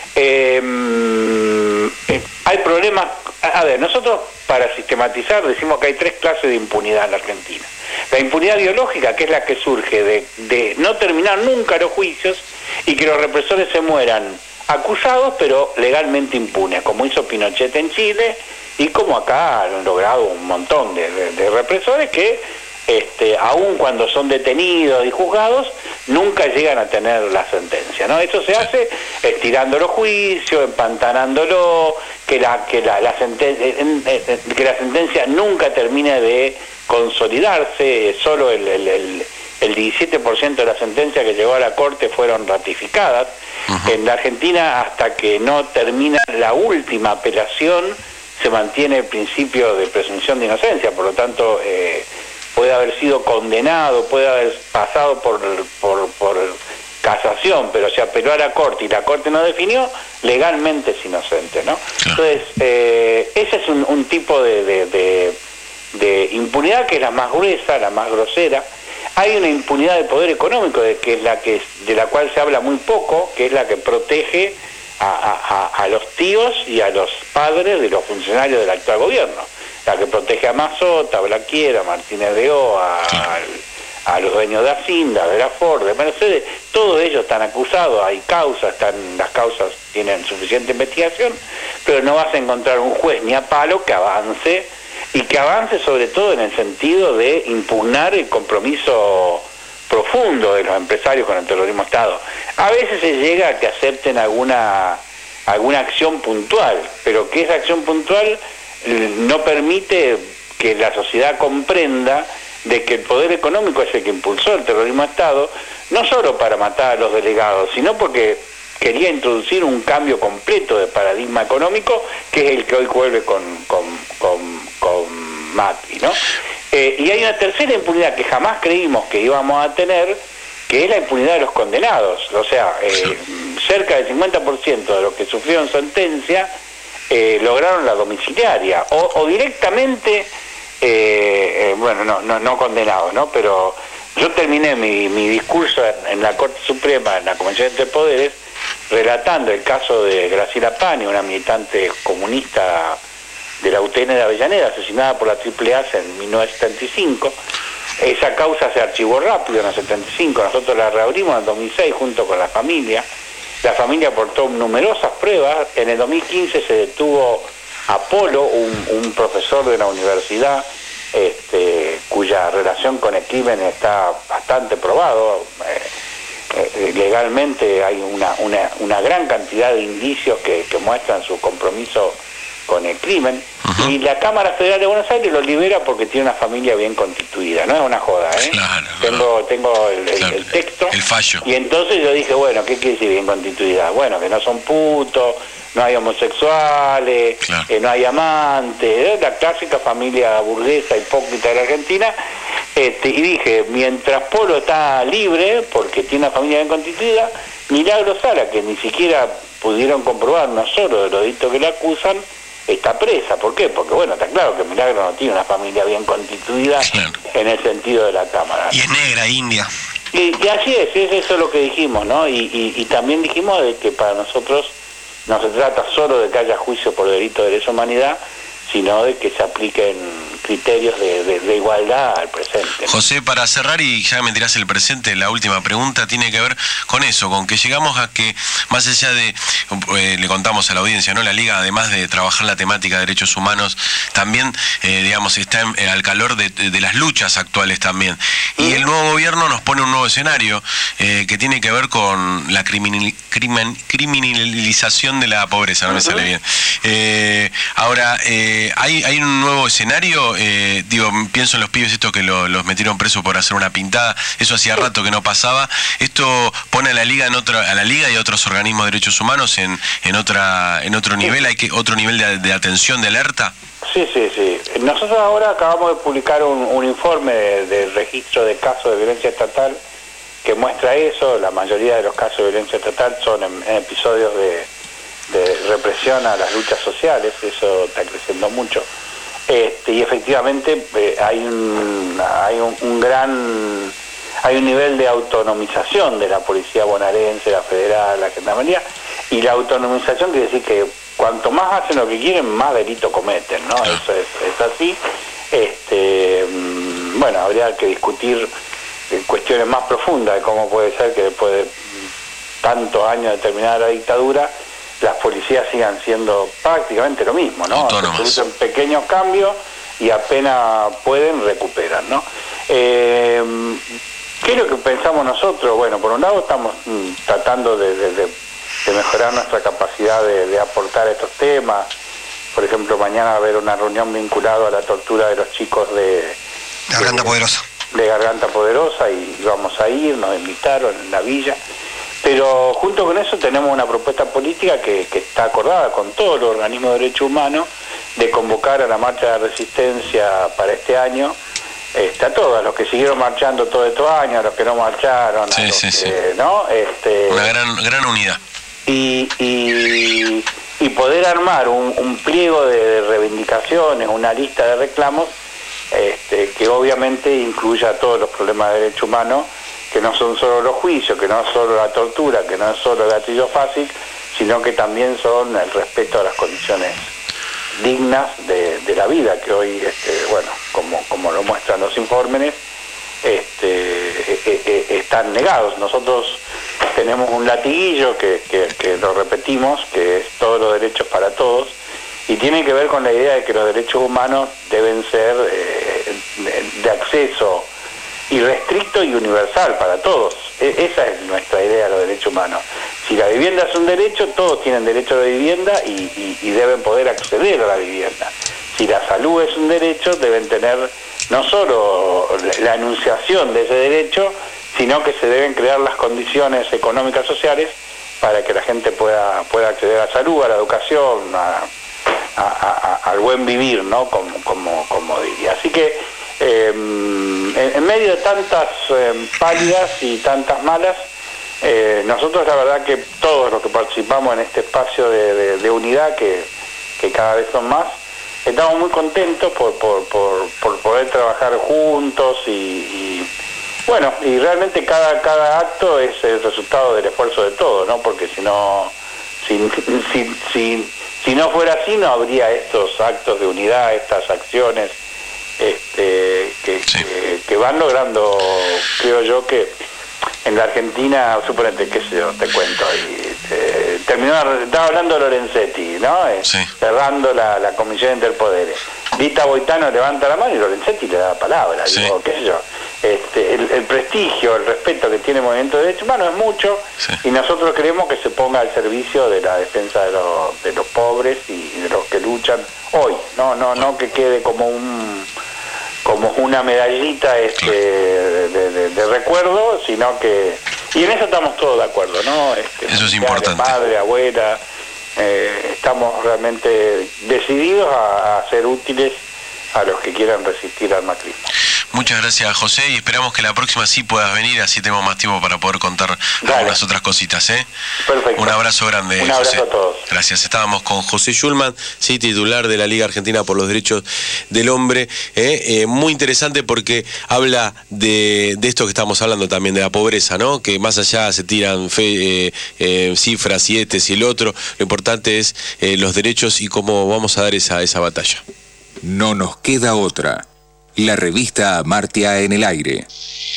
hay problemas. A ver, nosotros para sistematizar decimos que hay 3 clases de impunidad en la Argentina. La impunidad biológica, que es la que surge de no terminar nunca los juicios y que los represores se mueran acusados pero legalmente impunes, como hizo Pinochet en Chile y como acá han logrado un montón de represores que aun cuando son detenidos y juzgados, nunca llegan a tener la sentencia, ¿no? Eso se hace estirando los juicios, empantanándolo, que la sentencia nunca termine de consolidarse, solo el 17% de las sentencias que llegó a la Corte fueron ratificadas. En la Argentina, hasta que no termina la última apelación, se mantiene el principio de presunción de inocencia, por lo tanto puede haber sido condenado, puede haber pasado por casación, pero se apeló a la Corte y la Corte no definió, legalmente es inocente, ¿no? Entonces, ese es un tipo de impunidad que es la más gruesa, la más grosera. Hay una impunidad del poder económico, que es de la cual se habla muy poco, que es la que protege a los tíos y a los padres de los funcionarios del actual gobierno. La que protege a Mazota, a Blaquier, a Martínez de O, a los dueños de Hacienda, de la Ford, de Mercedes, todos ellos están acusados, hay causas, las causas tienen suficiente investigación, pero no vas a encontrar un juez ni a palo que avance, y que avance sobre todo en el sentido de impugnar el compromiso profundo de los empresarios con el terrorismo de Estado. A veces se llega a que acepten alguna acción puntual, pero que esa acción puntual no permite que la sociedad comprenda de que el poder económico es el que impulsó el terrorismo de Estado, no solo para matar a los delegados, sino porque quería introducir un cambio completo de paradigma económico, que es el que hoy vuelve con Macri, ¿no? Y hay una tercera impunidad que jamás creímos que íbamos a tener, que es la impunidad de los condenados. O sea, cerca del 50% de los que sufrieron sentencia lograron la domiciliaria o directamente, no condenados, ¿no? Pero yo terminé mi discurso en la Corte Suprema, en la Convención entre Poderes, relatando el caso de Graciela Pani, una militante comunista de la UTN de Avellaneda, asesinada por la AAA en 1975. Esa causa se archivó rápido en el 75, nosotros la reabrimos en el 2006 junto con la familia, La familia aportó numerosas pruebas. En el 2015 se detuvo a Polo, un profesor de la universidad, cuya relación con el crimen está bastante probado. Legalmente hay una gran cantidad de indicios que muestran su compromiso con el crimen. Uh-huh. Y la Cámara Federal de Buenos Aires lo libera porque tiene una familia bien constituida, no es una joda, ¿eh? Claro, tengo el texto, el fallo. Y entonces yo dije, bueno, ¿qué quiere decir bien constituida? Bueno, que no son putos, no hay homosexuales, claro, no hay amantes, la clásica familia burguesa hipócrita de la Argentina. Y dije, mientras Polo está libre, porque tiene una familia bien constituida, Milagro Sala, que ni siquiera pudieron comprobar no solo de los delitos que le acusan, está presa. ¿Por qué? Porque, bueno, está claro que Milagro no tiene una familia bien constituida, claro, en el sentido de la Cámara. Y es negra, india. Y así es eso es lo que dijimos, ¿no? Y también dijimos de que para nosotros no se trata solo de que haya juicio por delito de lesa humanidad, sino de que se apliquen criterios de igualdad al presente. José, para cerrar, y ya me tirás el presente, la última pregunta tiene que ver con eso, con que llegamos a que, más allá de, le contamos a la audiencia, ¿no? La Liga, además de trabajar la temática de derechos humanos, también, digamos, está al calor de las luchas actuales también. Y el nuevo gobierno nos pone un nuevo escenario que tiene que ver con la criminalización de la pobreza, no me sale bien. Ahora, hay un nuevo escenario, pienso en los pibes estos que los metieron presos por hacer una pintada, eso hacía rato que no pasaba. Esto pone a la Liga a la Liga y a otros organismos de derechos humanos en otro nivel. Hay otro nivel de atención, de alerta. Sí. Nosotros ahora acabamos de publicar un informe de registro de casos de violencia estatal que muestra eso. La mayoría de los casos de violencia estatal son en episodios de represión a las luchas sociales. Eso está creciendo mucho. Y efectivamente hay un nivel de autonomización de la policía bonaerense, la federal, la gendarmería, y la autonomización quiere decir que cuanto más hacen lo que quieren, más delito cometen, ¿no? Eso es así. Bueno, habría que discutir cuestiones más profundas de cómo puede ser que después de tantos años de terminar la dictadura, las policías sigan siendo prácticamente lo mismo, ¿no? Se producen pequeños cambios y apenas pueden, recuperan, ¿no? ¿Qué es lo que pensamos nosotros? Bueno, por un lado estamos tratando de mejorar nuestra capacidad de aportar estos temas. Por ejemplo, mañana va a haber una reunión vinculada a la tortura de los chicos de Garganta Poderosa. De Garganta Poderosa, y vamos a ir, nos invitaron en la villa. Pero junto con eso tenemos una propuesta política que está acordada con todos los organismos de derechos humanos de convocar a la marcha de resistencia para este año, a todos, a los que siguieron marchando todos estos años, a los que no marcharon, ¿no? Una gran unidad. Y poder armar un pliego de reivindicaciones, una lista de reclamos, que obviamente incluya todos los problemas de derechos humanos, que no son solo los juicios, que no es solo la tortura, que no es solo el gatillo fácil, sino que también son el respeto a las condiciones dignas de la vida, que hoy, bueno, como lo muestran los informes, están negados. Nosotros tenemos un latiguillo que lo repetimos, que es todos los derechos para todos, y tiene que ver con la idea de que los derechos humanos deben ser de acceso irrestricto y universal para todos. Esa es nuestra idea de los derechos humanos. Si la vivienda es un derecho, todos tienen derecho a la vivienda y deben poder acceder a la vivienda. Si la salud es un derecho, deben tener no solo la enunciación de ese derecho, sino que se deben crear las condiciones económicas sociales para que la gente pueda acceder a la salud, a la educación, al buen vivir, ¿no? Como diría. Así que en medio de tantas pálidas y tantas malas, nosotros la verdad que todos los que participamos en este espacio de unidad, que cada vez son más, estamos muy contentos por poder trabajar juntos y bueno, y realmente cada acto es el resultado del esfuerzo de todos, ¿no? Porque si no fuera así, no habría estos actos de unidad, estas acciones que van logrando, creo yo, que en la Argentina, suponete, qué sé yo, te cuento ahí, estaba hablando Lorenzetti, ¿no? Cerrando la Comisión de Interpoderes. Dita Boitano levanta la mano y Lorenzetti le da la palabra. Sí. Digo, qué sé yo. El prestigio, el respeto que tiene el Movimiento de Derechos Humanos es mucho, y nosotros queremos que se ponga al servicio de la defensa de los pobres y de los que luchan hoy. No que quede como una medallita de recuerdo, sino que... Y en eso estamos todos de acuerdo, ¿no? Eso es importante. Padre, abuela, estamos realmente decididos a ser útiles a los que quieran resistir al macrismo. Muchas gracias, José, y esperamos que la próxima sí puedas venir, así tenemos más tiempo para poder contar algunas otras cositas, ¿eh? Perfecto. Un abrazo grande, Un abrazo José. a todos. Gracias. Estábamos con José Schulman, sí, titular de la Liga Argentina por los Derechos del Hombre. Muy interesante porque habla de esto que estamos hablando también, de la pobreza, ¿no? Que más allá se tiran cifras y y el otro, lo importante es los derechos y cómo vamos a dar esa batalla. No nos queda otra. La revista Amartya en el aire.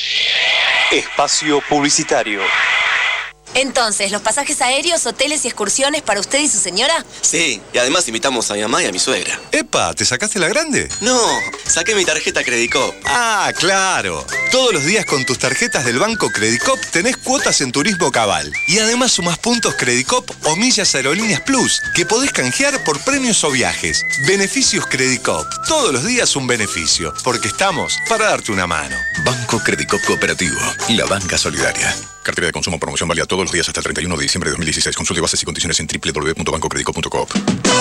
Espacio publicitario. Entonces, ¿los pasajes aéreos, hoteles y excursiones para usted y su señora? Sí, y además invitamos a mi mamá y a mi suegra. ¡Epa! ¿Te sacaste la grande? No, saqué mi tarjeta Credicop. Ah, claro. Todos los días con tus tarjetas del banco Credicop tenés cuotas en Turismo Cabal. Y además sumás puntos Credicop o millas Aerolíneas Plus, que podés canjear por premios o viajes. Beneficios Credicop. Todos los días un beneficio, porque estamos para darte una mano. Banco Credicop Cooperativo, la banca solidaria. Cartera de consumo, promoción válida todos los días hasta el 31 de diciembre de 2016. Consulte bases y condiciones en www.bancocredicop.coop.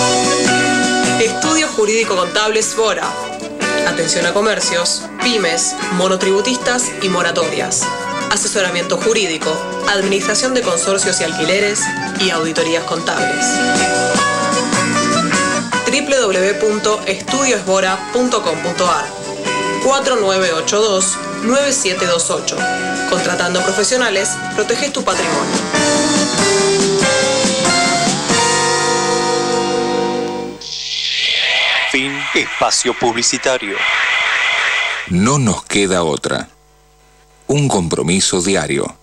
Estudio Jurídico Contable Svora. Atención a comercios, pymes, monotributistas y moratorias. Asesoramiento jurídico, administración de consorcios y alquileres y auditorías contables. www.estudiosvora.com.ar 4982-9728. Contratando profesionales, proteges tu patrimonio. Fin. Espacio publicitario. No nos queda otra. Un compromiso diario.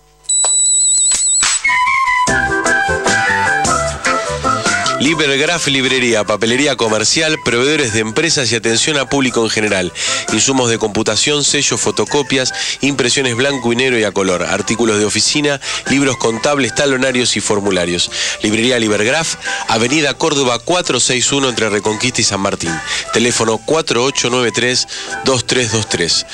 Libergraf Librería, papelería comercial, proveedores de empresas y atención a público en general. Insumos de computación, sellos, fotocopias, impresiones blanco y negro y a color, artículos de oficina, libros contables, talonarios y formularios. Librería Libergraf, Avenida Córdoba 461 entre Reconquista y San Martín. Teléfono 4893-2323.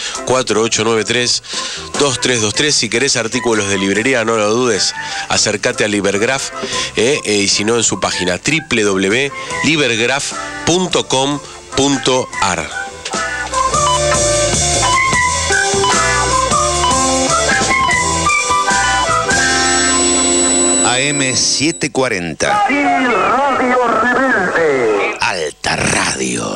4893-2323. Si querés artículos de librería, no lo dudes, acércate a Libergraf y si no en su página www.libergraf.com.ar. AM 740. Radio Rebelde. Alta Radio.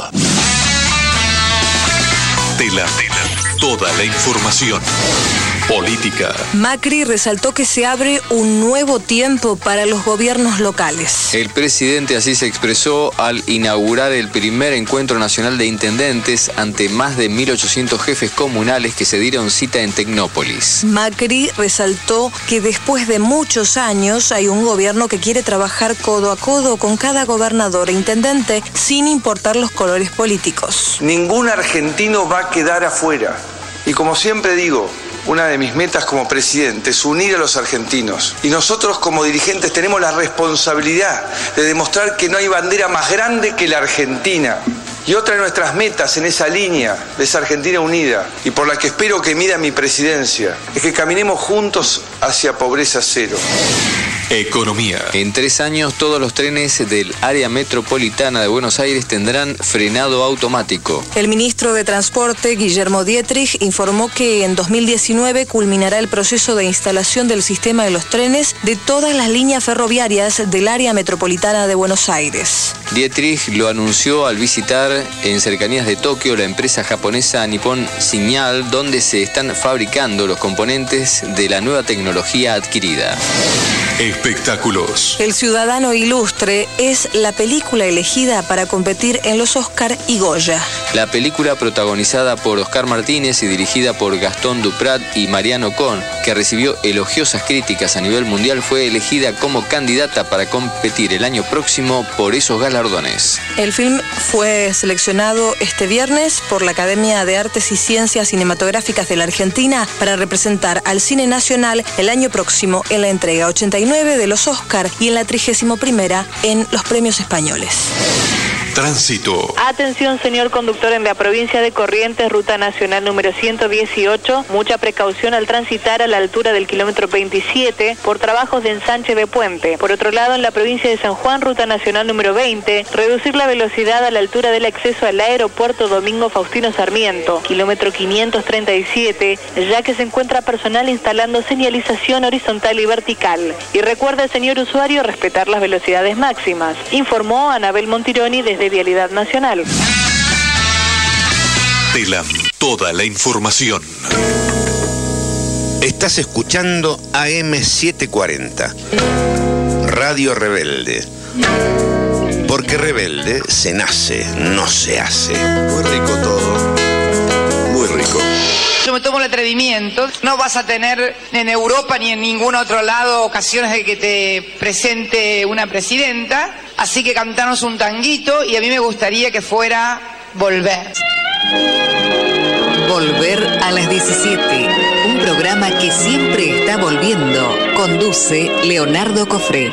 Tela. Toda la información. Política. Macri resaltó que se abre un nuevo tiempo para los gobiernos locales. El presidente así se expresó al inaugurar el primer encuentro nacional de intendentes ante más de 1.800 jefes comunales que se dieron cita en Tecnópolis. Macri resaltó que después de muchos años hay un gobierno que quiere trabajar codo a codo con cada gobernador e intendente sin importar los colores políticos. Ningún argentino va a quedar afuera. Y como siempre digo, una de mis metas como presidente es unir a los argentinos. Y nosotros como dirigentes tenemos la responsabilidad de demostrar que no hay bandera más grande que la Argentina. Y otra de nuestras metas en esa línea de esa Argentina unida, y por la que espero que mida mi presidencia, es que caminemos juntos hacia pobreza cero. Economía. En 3 años todos los trenes del área metropolitana de Buenos Aires tendrán frenado automático. El ministro de Transporte, Guillermo Dietrich, informó que en 2019 culminará el proceso de instalación del sistema de los trenes de todas las líneas ferroviarias del área metropolitana de Buenos Aires. Dietrich lo anunció al visitar en cercanías de Tokio la empresa japonesa Nippon Signal, donde se están fabricando los componentes de la nueva tecnología adquirida. Espectáculos. El Ciudadano Ilustre es la película elegida para competir en los Oscar y Goya. La película protagonizada por Oscar Martínez y dirigida por Gastón Duprat y Mariano Con, que recibió elogiosas críticas a nivel mundial, fue elegida como candidata para competir el año próximo por esos galardones. El film fue seleccionado este viernes por la Academia de Artes y Ciencias Cinematográficas de la Argentina para representar al cine nacional el año próximo en la entrega 89 de los Oscar y en la 31ª en los premios españoles. Tránsito. Atención, señor conductor, en la provincia de Corrientes, ruta nacional número 118, mucha precaución al transitar a la altura del kilómetro 27 por trabajos de ensanche de puente. Por otro lado, en la provincia de San Juan, ruta nacional número 20, reducir la velocidad a la altura del acceso al aeropuerto Domingo Faustino Sarmiento, kilómetro 537, ya que se encuentra personal instalando señalización horizontal y vertical. Y recuerde, señor usuario, respetar las velocidades máximas, informó Anabel Montironi desde Vialidad Nacional. Telam, toda la información. Estás escuchando AM740, Radio Rebelde. Porque rebelde se nace, no se hace. Muy rico todo. Muy rico. Yo me tomo el atrevimiento. No vas a tener en Europa ni en ningún otro lado ocasiones de que te presente una presidenta. Así que cantanos un tanguito y a mí me gustaría que fuera Volver. Volver a las 17. Un programa que siempre está volviendo. Conduce Leonardo Cofré.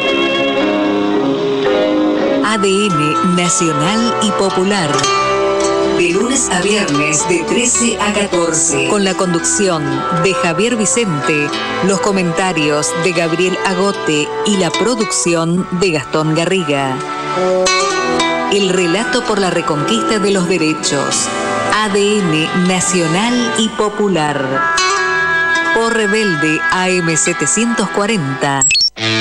ADN Nacional y Popular. De lunes a viernes de 13 a 14. Con la conducción de Javier Vicente, los comentarios de Gabriel Agote y la producción de Gastón Garriga. El relato por la reconquista de los derechos. ADN Nacional y Popular. Por Rebelde AM740.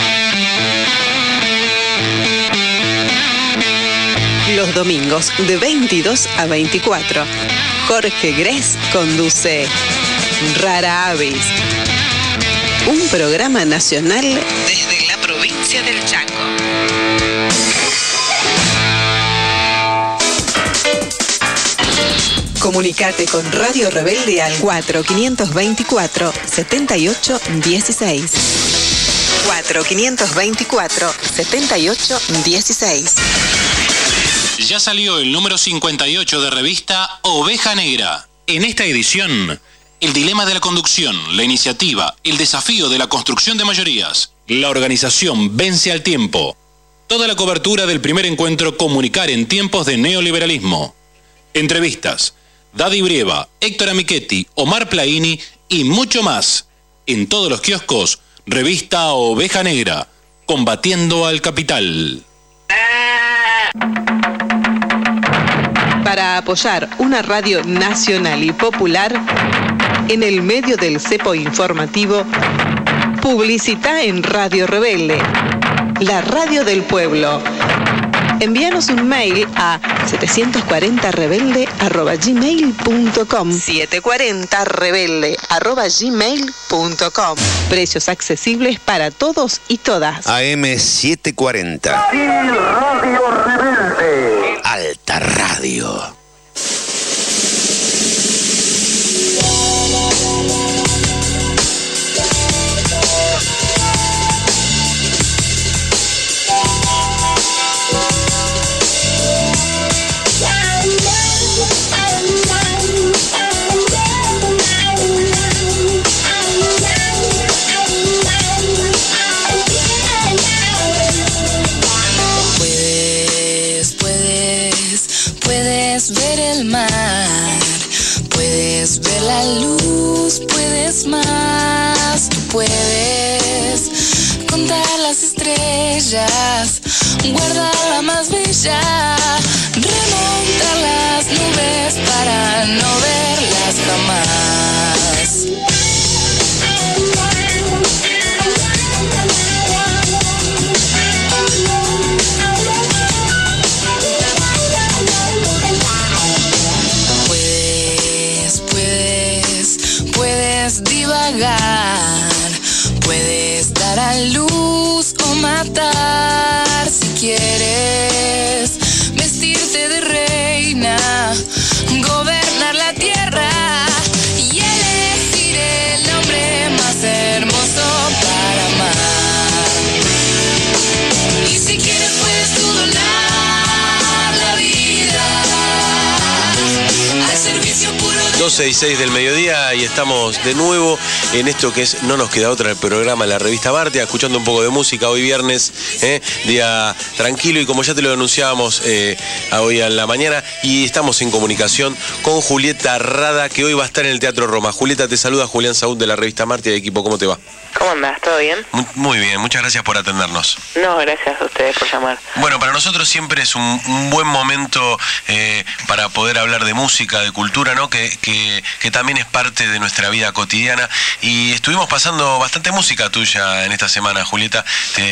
Los domingos de 22 a 24. Jorge Gress conduce Rara Avis, un programa nacional desde la provincia del Chaco. Comunicate con Radio Rebelde al 4524-7816. 4524-7816. Ya salió el número 58 de revista Oveja Negra. En esta edición, el dilema de la conducción, la iniciativa, el desafío de la construcción de mayorías, la organización vence al tiempo. Toda la cobertura del primer encuentro Comunicar en tiempos de neoliberalismo. Entrevistas, Daddy Brieva, Héctor Amichetti, Omar Plaini y mucho más. En todos los kioscos, revista Oveja Negra, combatiendo al capital. Para apoyar una radio nacional y popular, en el medio del cepo informativo, publicita en Radio Rebelde, la radio del pueblo. Envíanos un mail a 740rebelde@gmail.com. 740rebelde@gmail.com. Precios accesibles para todos y todas. AM740. Radio Rebelde. Alta Radio. Puedes ver el mar, puedes ver la luz, puedes más, tú puedes contar las estrellas, guardar la más bella, remontar las nubes para no verlas jamás. Puedes divagar, puedes dar a luz matar si quieres. Vestirte de reina, gobernar la tierra y elegir el hombre más hermoso para amar. Y si quieres puedes tú donar la vida al servicio puro de 12 y 6 del mediodía y estamos de nuevo en esto que es No Nos Queda Otra, el programa La Revista Martia, escuchando un poco de música hoy viernes, día tranquilo, y como ya te lo anunciábamos hoy en la mañana, y estamos en comunicación con Julieta Rada, que hoy va a estar en el Teatro Roma. Julieta, te saluda Julián Saúd de la Revista Martia y equipo, ¿cómo te va? ¿Cómo andás? ¿Todo bien? Muy bien, muchas gracias por atendernos. No, gracias a ustedes por llamar. Bueno, para nosotros siempre es un buen momento para poder hablar de música, de cultura, ¿no? Que también es parte de nuestra vida cotidiana, y estuvimos pasando bastante música tuya en esta semana, Julieta,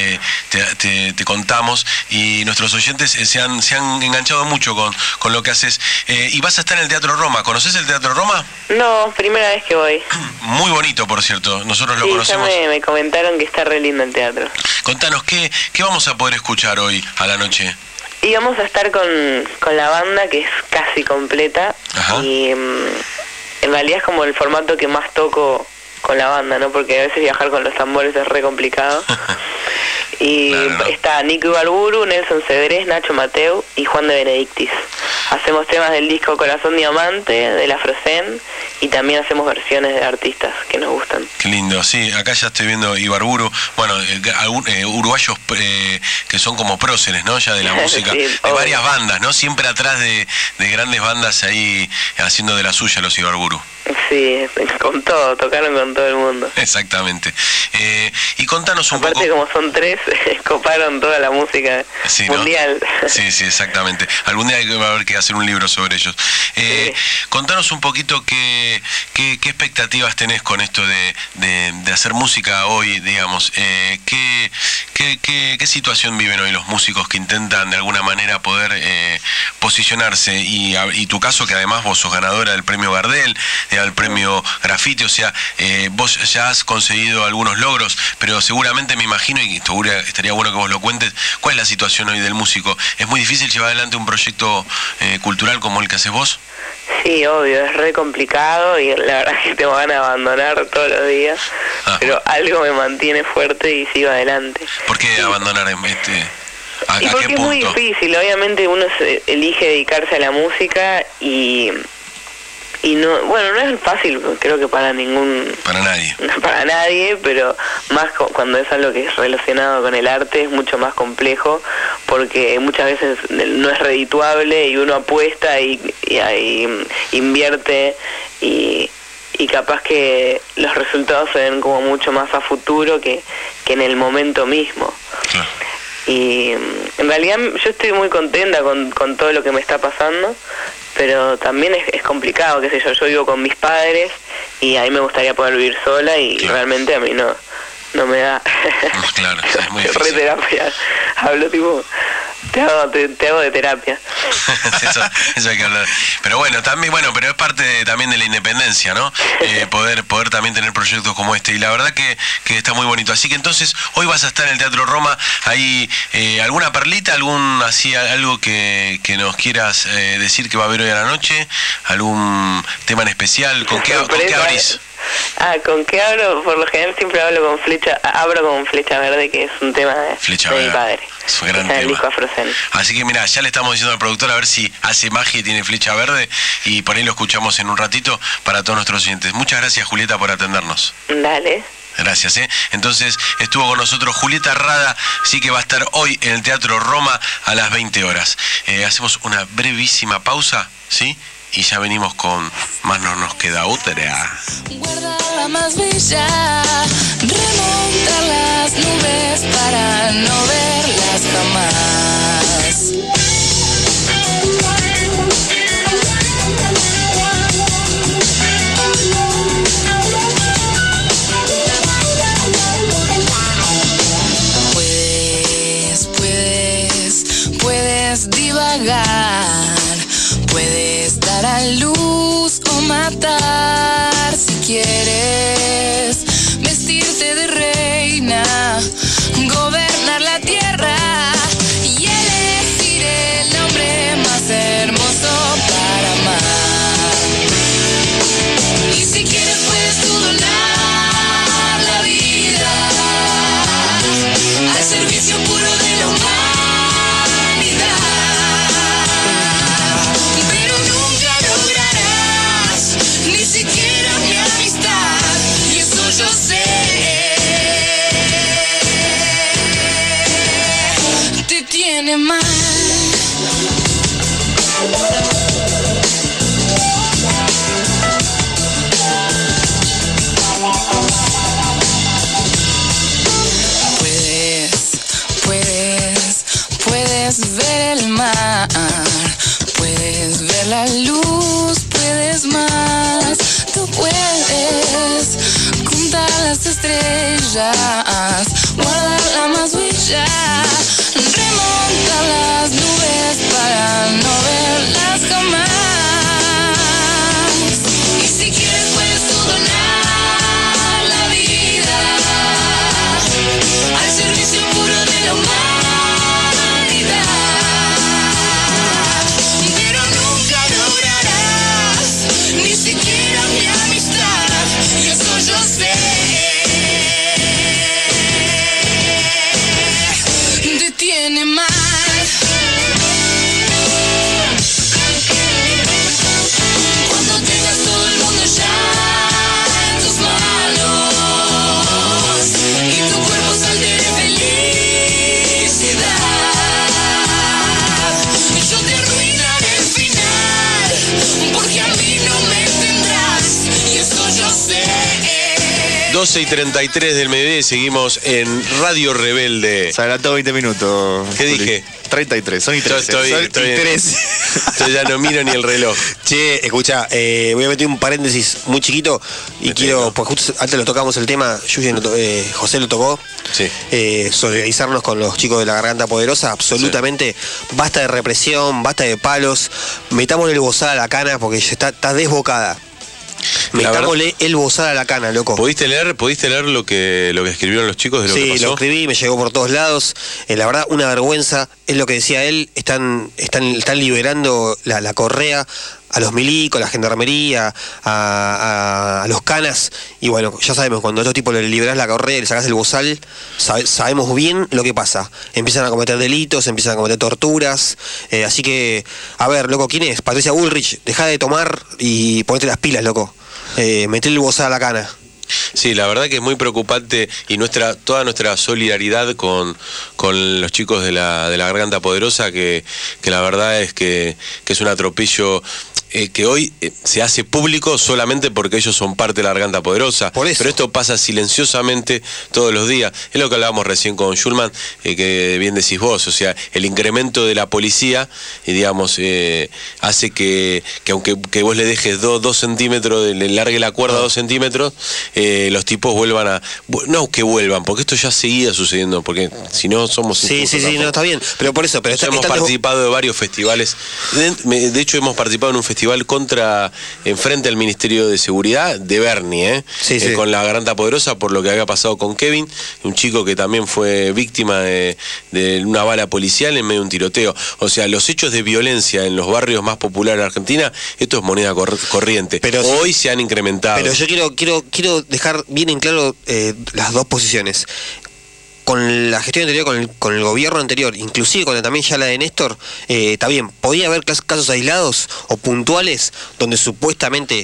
te contamos, y nuestros oyentes se han enganchado mucho con lo que haces, y vas a estar en el Teatro Roma. ¿Conoces el Teatro Roma? No, primera vez que voy. Muy bonito, por cierto, nosotros lo Sí, conocemos. ya me comentaron que está re lindo el teatro. Contanos, ¿qué vamos a poder escuchar hoy a la noche? Y vamos a estar con la banda, que es casi completa. Ajá. Y en realidad es como el formato que más toco con la banda, ¿no? Porque a veces viajar con los tambores es re complicado. Y claro, está Nico Ibarburu, Nelson Cedrés, Nacho Mateu y Juan de Benedictis. Hacemos temas del disco Corazón Diamante, de la Frozen, y también hacemos versiones de artistas que nos gustan. Qué lindo, sí, acá ya estoy viendo Ibarburu, bueno, uruguayos que son como próceres, ¿no? Ya de la música, sí, de varias bandas, ¿no? Siempre atrás de grandes bandas ahí haciendo de la suya los Ibarburu. Sí, con todo, tocaron con todo el mundo. Exactamente. Y contanos un poco... Aparte, como son tres, coparon toda la música mundial. ¿No? Sí, exactamente. Algún día va a haber que hacer un libro sobre ellos. Sí. Contanos un poquito qué expectativas tenés con esto de hacer música hoy, digamos. ¿Qué situación viven hoy los músicos que intentan de alguna manera poder posicionarse? Y tu caso, que además vos sos ganadora del premio Gardel, al premio Graffiti, o sea, vos ya has conseguido algunos logros, pero seguramente me imagino, y estaría bueno que vos lo cuentes, ¿cuál es la situación hoy del músico? ¿Es muy difícil llevar adelante un proyecto cultural como el que haces vos? Sí, obvio, es re complicado y la verdad es que te van a abandonar todos los días, pero algo me mantiene fuerte y sigo adelante. ¿Por qué abandonar y porque es muy difícil, obviamente uno elige dedicarse a la música y no, bueno, no es fácil, creo que para nadie, pero más cuando es algo que es relacionado con el arte es mucho más complejo, porque muchas veces no es redituable y uno apuesta y invierte y capaz que los resultados se ven como mucho más a futuro que en el momento mismo. Claro. Y en realidad yo estoy muy contenta con todo lo que me está pasando, pero también es complicado, qué sé yo vivo con mis padres y a mí me gustaría poder vivir sola y claro, realmente a mí no me da. Claro, es muy difícil. Re-terapia, hablo tipo, te hago de terapia. eso hay que hablar. Pero bueno, pero es parte también de la independencia, ¿no? Poder también tener proyectos como este, y la verdad que está muy bonito. Así que entonces, hoy vas a estar en el Teatro Roma, ahí, ¿alguna perlita, algo que nos quieras decir que va a haber hoy a la noche? ¿Algún tema en especial? ¿Con qué abrís? ¿Con qué abro? Por lo general siempre abro con Flecha Verde, que es un tema de mi padre. Es un gran tema. Así que mira, ya le estamos diciendo al productor a ver si hace magia y tiene Flecha Verde, y por ahí lo escuchamos en un ratito para todos nuestros oyentes. Muchas gracias, Julieta, por atendernos. Dale. Gracias, Entonces estuvo con nosotros Julieta Rada, sí, que va a estar hoy en el Teatro Roma a las 20 horas. Hacemos una brevísima pausa, ¿sí? Y ya venimos con Más No Nos Queda Otra. Guarda la más bella, remontar las nubes para no verlas jamás. Puedes divagar, puedes dar a luz o matar si quieres, vestirte de reina, gobernar la tierra. tiene mal. Puedes ver el mar, puedes ver la luz, puedes más. Tú puedes contar las estrellas, guardar la más bella, remontar las nubes para no verlas jamás. Y si quieres puedes tú donar la vida al servicio puro de la humanidad. Ni siquiera mi amistad, y eso yo sé. Te tiene mal. Cuando tengas todo el mundo ya en tus manos y tu cuerpo salte de felicidad, yo te arruinaré el final, porque a mí no me tendrás, y eso yo sé. 12:33 del mediodía y seguimos en Radio Rebelde. Se adelantó 20 minutos. ¿Qué dije? 33, son y 13. Yo ya no miro ni el reloj. Che, escucha, voy a meter un paréntesis muy chiquito y quiero, pues justo antes lo tocamos el tema, José lo tocó. Sí. Solidarizarnos con los chicos de la Garganta Poderosa, absolutamente. Sí. Basta de represión, basta de palos, metámosle el bozal a la cana porque está desbocada. Metámosle el bozal a la cana, loco. ¿Pudiste leer lo que escribieron los chicos de lo que pasó? Sí, lo escribí, me llegó por todos lados. La verdad, una vergüenza, es lo que decía él, están liberando la correa a los milicos, a la gendarmería, a los canas, y bueno, ya sabemos, cuando a otro tipo le liberás la correa y le sacás el bozal, sabemos bien lo que pasa. Empiezan a cometer delitos, empiezan a cometer torturas, así que, a ver, loco, ¿quién es? Patricia Bullrich, dejá de tomar y ponete las pilas, loco. Meté el bozal a la cana. Sí, la verdad que es muy preocupante y toda nuestra solidaridad con los chicos de la Garganta Poderosa, que la verdad es que es un atropello que hoy se hace público solamente porque ellos son parte de la Garganta Poderosa. Por eso. Pero esto pasa silenciosamente todos los días. Es lo que hablábamos recién con Schulman, que bien decís vos, o sea, el incremento de la policía, digamos, hace que aunque vos le dejes 2 centímetros, le largue la cuerda 2 centímetros, los tipos vuelvan a... No que vuelvan, porque esto ya seguía sucediendo, porque si no somos... Sí, no, está bien, pero por eso... Hemos participado de varios festivales, de hecho hemos participado en un festival enfrente al Ministerio de Seguridad de Bernie, con la Garganta Poderosa, por lo que había pasado con Kevin, un chico que también fue víctima de una bala policial en medio de un tiroteo. O sea, los hechos de violencia en los barrios más populares de Argentina, esto es moneda corriente. Pero hoy se han incrementado. Pero yo quiero dejar bien en claro las dos posiciones. Con la gestión anterior, con el gobierno anterior, inclusive con también ya la de Néstor, está bien, podía haber casos aislados o puntuales donde supuestamente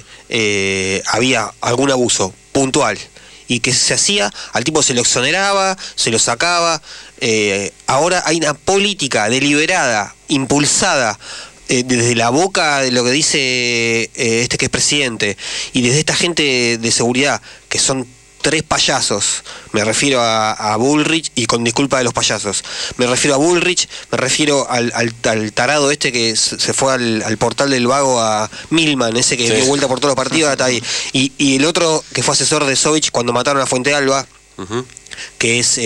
había algún abuso puntual y que se hacía, al tipo se lo exoneraba, se lo sacaba. Ahora hay una política deliberada, impulsada desde la boca de lo que dice que es presidente, y desde esta gente de seguridad, que son 3 payasos, me refiero a Bullrich, y con disculpa de los payasos, me refiero a Bullrich, me refiero al tarado este que se fue al portal del vago, a Milman, ese que dio vuelta por todos los partidos, está ahí, y el otro que fue asesor de Sovich cuando mataron a Fuente Alba, que es,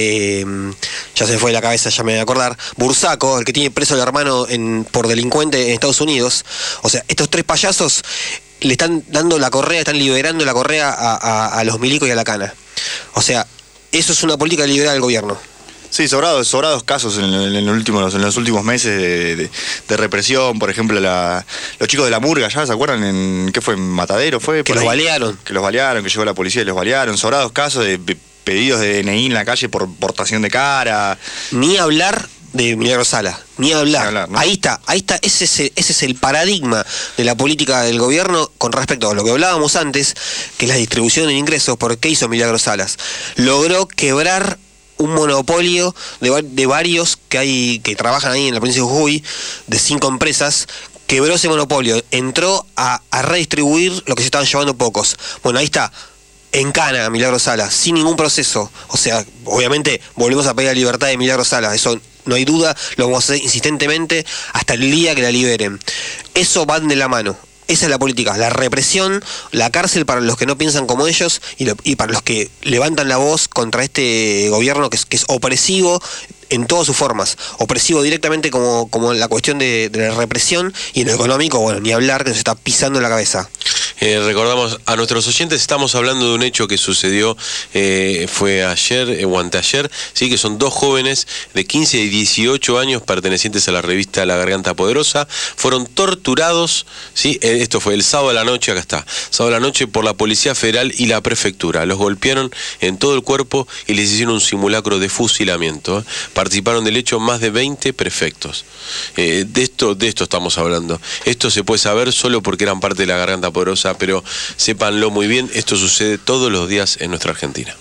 ya se me fue de la cabeza, ya me voy a acordar, Bursaco, el que tiene preso al hermano por delincuente en Estados Unidos. O sea, estos 3 payasos le están dando la correa, están liberando la correa a los milicos y a la cana. O sea, eso es una política liberal del gobierno. Sí, sobrados casos en los últimos meses de represión. Por ejemplo, los chicos de la murga, ¿ya se acuerdan? ¿Qué fue? ¿En Matadero fue? Que los balearon. Que llegó la policía y los balearon. Sobrados casos de pedidos de DNI en la calle por portación de cara. Ni hablar de Milagro Sala, ni hablar, ¿no? Ahí está, ese es el paradigma de la política del gobierno con respecto a lo que hablábamos antes, que es la distribución de ingresos. ¿Por qué hizo Milagro Salas? Logró quebrar un monopolio de varios que trabajan ahí en la provincia de Jujuy, de 5 empresas. Quebró ese monopolio, entró a redistribuir lo que se estaban llevando pocos. Bueno, ahí está, en cana Milagro Sala, sin ningún proceso. O sea, obviamente volvemos a pedir la libertad de Milagro Sala, eso no hay duda, lo vamos a hacer insistentemente hasta el día que la liberen. Eso van de la mano. Esa es la política, la represión, la cárcel para los que no piensan como ellos y para los que levantan la voz contra este gobierno que es opresivo en todas sus formas. Opresivo directamente como la cuestión de la represión, y en lo económico, bueno, ni hablar, que nos está pisando en la cabeza. Recordamos a nuestros oyentes, estamos hablando de un hecho que sucedió, fue ayer o anteayer, ¿sí? Que son 2 jóvenes de 15 y 18 años pertenecientes a la revista La Garganta Poderosa, fueron torturados, ¿sí? Esto fue el sábado a la noche, acá está, sábado a la noche, por la Policía Federal y la Prefectura. Los golpearon en todo el cuerpo y les hicieron un simulacro de fusilamiento. Participaron del hecho más de 20 prefectos. De esto estamos hablando. Esto se puede saber solo porque eran parte de La Garganta Poderosa, pero sépanlo muy bien, esto sucede todos los días en nuestra Argentina.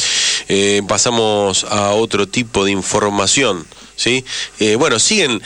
Pasamos a otro tipo de información, ¿sí? Bueno, siguen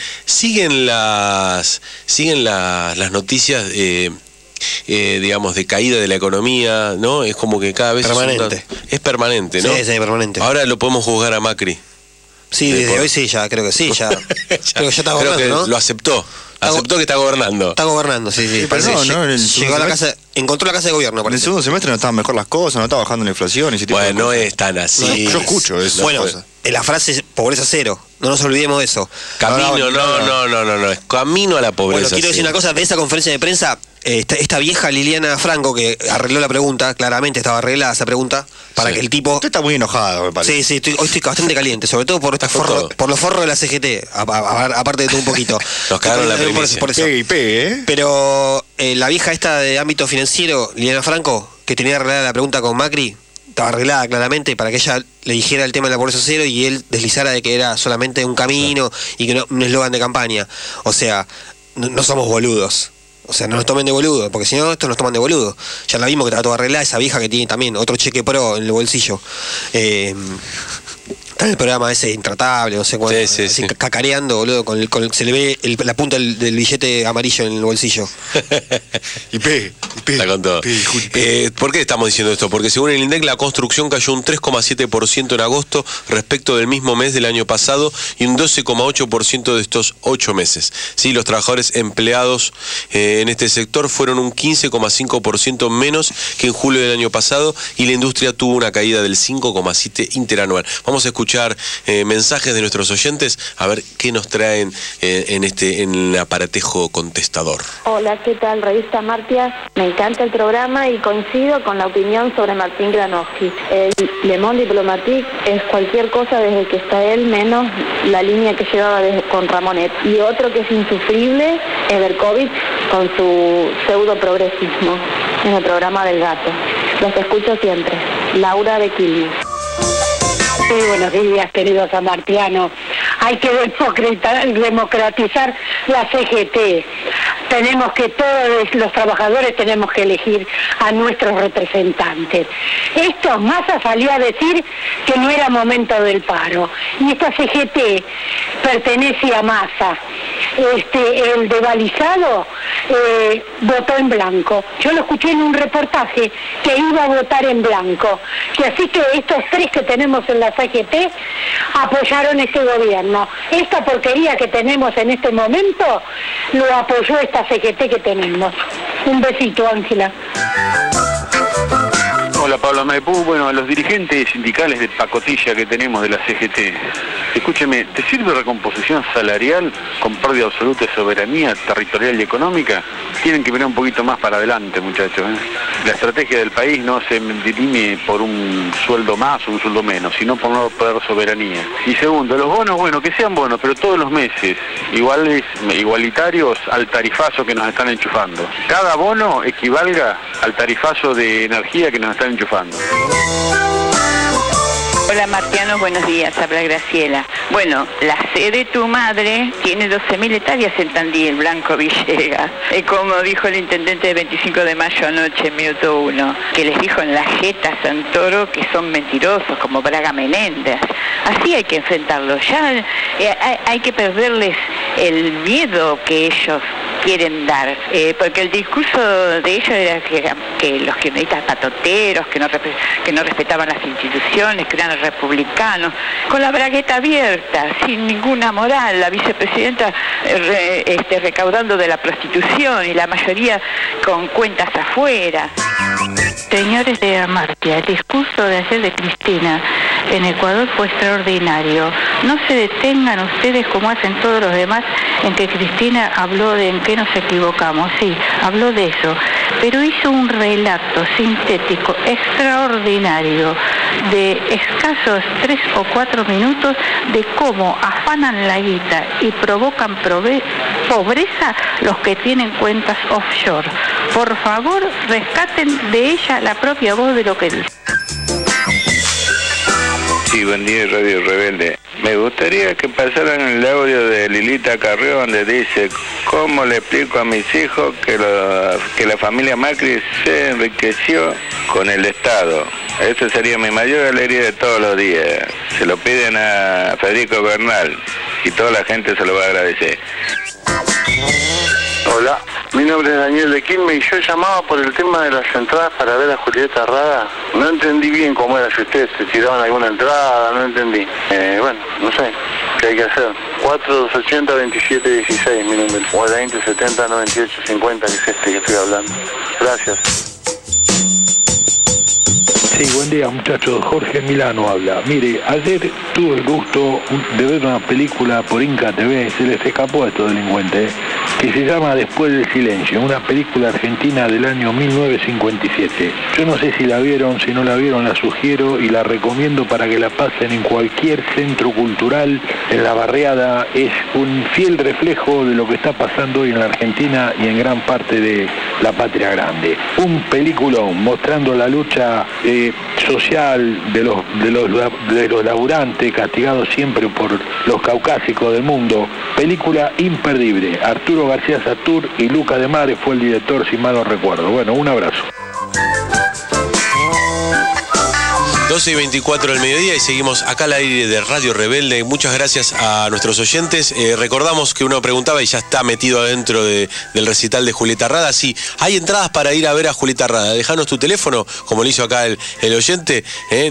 las noticias, digamos, de caída de la economía, ¿no? Es como que cada vez es permanente, ¿no? Sí, permanente. Ahora lo podemos juzgar a Macri. Sí, desde hoy sí, ya creo que sí, ya. Creo que ya está gobernando, creo que ¿no? lo aceptó. Aceptó que está gobernando. Está gobernando, sí. Pero Llegó a la casa, encontró la casa de gobierno. En el segundo semestre no estaban mejor las cosas, no estaba bajando la inflación y ese tipo de no cosas. es tan así. Yo escucho eso. Bueno, en la frase es pobreza cero. No nos olvidemos de eso. Camino, no, es camino a la pobreza. Bueno, quiero decir una cosa, de esa conferencia de prensa, esta vieja Liliana Franco, que arregló la pregunta, claramente estaba arreglada esa pregunta, para que el tipo... Usted está muy enojado, me parece. Sí, hoy estoy bastante caliente, sobre todo por por los forros de la CGT, aparte de todo un poquito. Nos cagaron la primicia. Por eso. Pegue y pegue, ¿eh? Pero la vieja esta de ámbito financiero, Liliana Franco, que tenía arreglada la pregunta con Macri, estaba arreglada claramente para que ella le dijera el tema de la pobreza cero y él deslizara de que era solamente un camino y que no un eslogan de campaña. O sea, no somos boludos. O sea, no nos tomen de boludo, porque si no, estos nos toman de boludo. Ya la vimos que estaba todo arreglada, esa vieja que tiene también otro cheque pro en el bolsillo. Está en el programa ese intratable, no sé cuánto, así, cacareando, boludo, se le ve la punta del billete amarillo en el bolsillo. y pegue. Está con todo. ¿Por qué estamos diciendo esto? Porque según el INDEC la construcción cayó un 3,7% en agosto respecto del mismo mes del año pasado y un 12,8% de estos 8 meses. Sí, los trabajadores empleados en este sector fueron un 15,5% menos que en julio del año pasado y la industria tuvo una caída del 5,7% interanual. Vamos a escuchar mensajes de nuestros oyentes a ver qué nos traen en el aparatejo contestador. Hola, ¿qué tal? Revista Martia. Me encanta el programa y coincido con la opinión sobre Martín Granowski. El Le Monde Diplomatique es cualquier cosa desde que está él, menos la línea que llevaba con Ramonet. Y otro que es insufrible es Berkovich con su pseudo progresismo en el programa del gato. Los escucho siempre. Laura de Quilmes. Sí, buenos días, queridos amartianos. Hay que democratizar la CGT. Tenemos que, todos los trabajadores tenemos que elegir a nuestros representantes. Massa salió a decir que no era momento del paro. Y esta CGT pertenece a Massa. El desvalizado votó en blanco. Yo lo escuché en un reportaje que iba a votar en blanco. Y así que estos 3 que tenemos en la CGT apoyaron este gobierno. Esta porquería que tenemos en este momento lo apoyó esta CGT que tenemos. Un besito, Ángela. Hola, Pablo Maipú. Bueno, a los dirigentes sindicales de pacotilla que tenemos de la CGT, escúcheme, ¿te sirve recomposición salarial con pérdida absoluta de soberanía territorial y económica? Tienen que mirar un poquito más para adelante, muchachos, ¿eh? La estrategia del país no se dirime por un sueldo más o un sueldo menos, sino por no perder soberanía. Y segundo, los bonos, bueno, que sean bonos, pero todos los meses, igualitarios al tarifazo que nos están enchufando. Cada bono equivalga al tarifazo de energía que nos están enchufando. Hola Martiano, buenos días, habla Graciela. Bueno, la sede de tu madre tiene 12.000 hectáreas en Tandil, Blanco Villegas. Como dijo el intendente de 25 de mayo anoche en Minuto 1, que les dijo en la jeta a Santoro que son mentirosos, como Braga Menéndez. Así hay que enfrentarlos, ya hay que perderles el miedo que ellos quieren dar, porque el discurso de ellos era que los kirchneristas patoteros, que no respetaban las instituciones, que eran republicanos, con la bragueta abierta, sin ninguna moral, la vicepresidenta recaudando de la prostitución y la mayoría con cuentas afuera. Señores de Amartya, el discurso de ayer de Cristina en Ecuador fue extraordinario. No se detengan ustedes como hacen todos los demás en que Cristina habló de en qué nos equivocamos. Sí, habló de eso, pero hizo un relato sintético extraordinario de escasos 3 o 4 minutos de cómo afanan la guita y provocan pobreza los que tienen cuentas offshore. Por favor, rescaten de ella la propia voz de lo que dice. Sí, buen día, Radio Rebelde. Me gustaría que pasaran el audio de Lilita Carrió, donde dice: ¿cómo le explico a mis hijos que la familia Macri se enriqueció con el Estado? Esa sería mi mayor alegría de todos los días. Se lo piden a Federico Bernal y toda la gente se lo va a agradecer. Hola, mi nombre es Daniel de Quilmes y yo llamaba por el tema de las entradas para ver a Julieta Rada. No entendí bien cómo era, si ustedes se tiraban alguna entrada, no entendí. Bueno, no sé, ¿qué hay que hacer? 4280-2716, mi número. O 2070-9850, que es que estoy hablando. Gracias. Sí, buen día muchachos, Jorge Milano habla. Mire, ayer tuve el gusto de ver una película por Inca TV, se les escapó a estos delincuentes, que se llama Después del Silencio, una película argentina del año 1957. Yo no sé si la vieron, si no la vieron la sugiero y la recomiendo para que la pasen en cualquier centro cultural, en la barriada. Es un fiel reflejo de lo que está pasando hoy en la Argentina y en gran parte de la patria grande. Un peliculón mostrando la lucha social de los laburantes, castigados siempre por los caucásicos del mundo. Película imperdible. Arturo García Satur y Luca de Mare fue el director, si mal no recuerdo. Bueno, un abrazo. 12:24 del mediodía y seguimos acá al aire de Radio Rebelde. Muchas gracias a nuestros oyentes. Recordamos que uno preguntaba y ya está metido adentro del recital de Julieta Rada. Sí, hay entradas para ir a ver a Julieta Rada. Dejanos tu teléfono, como lo hizo acá el oyente,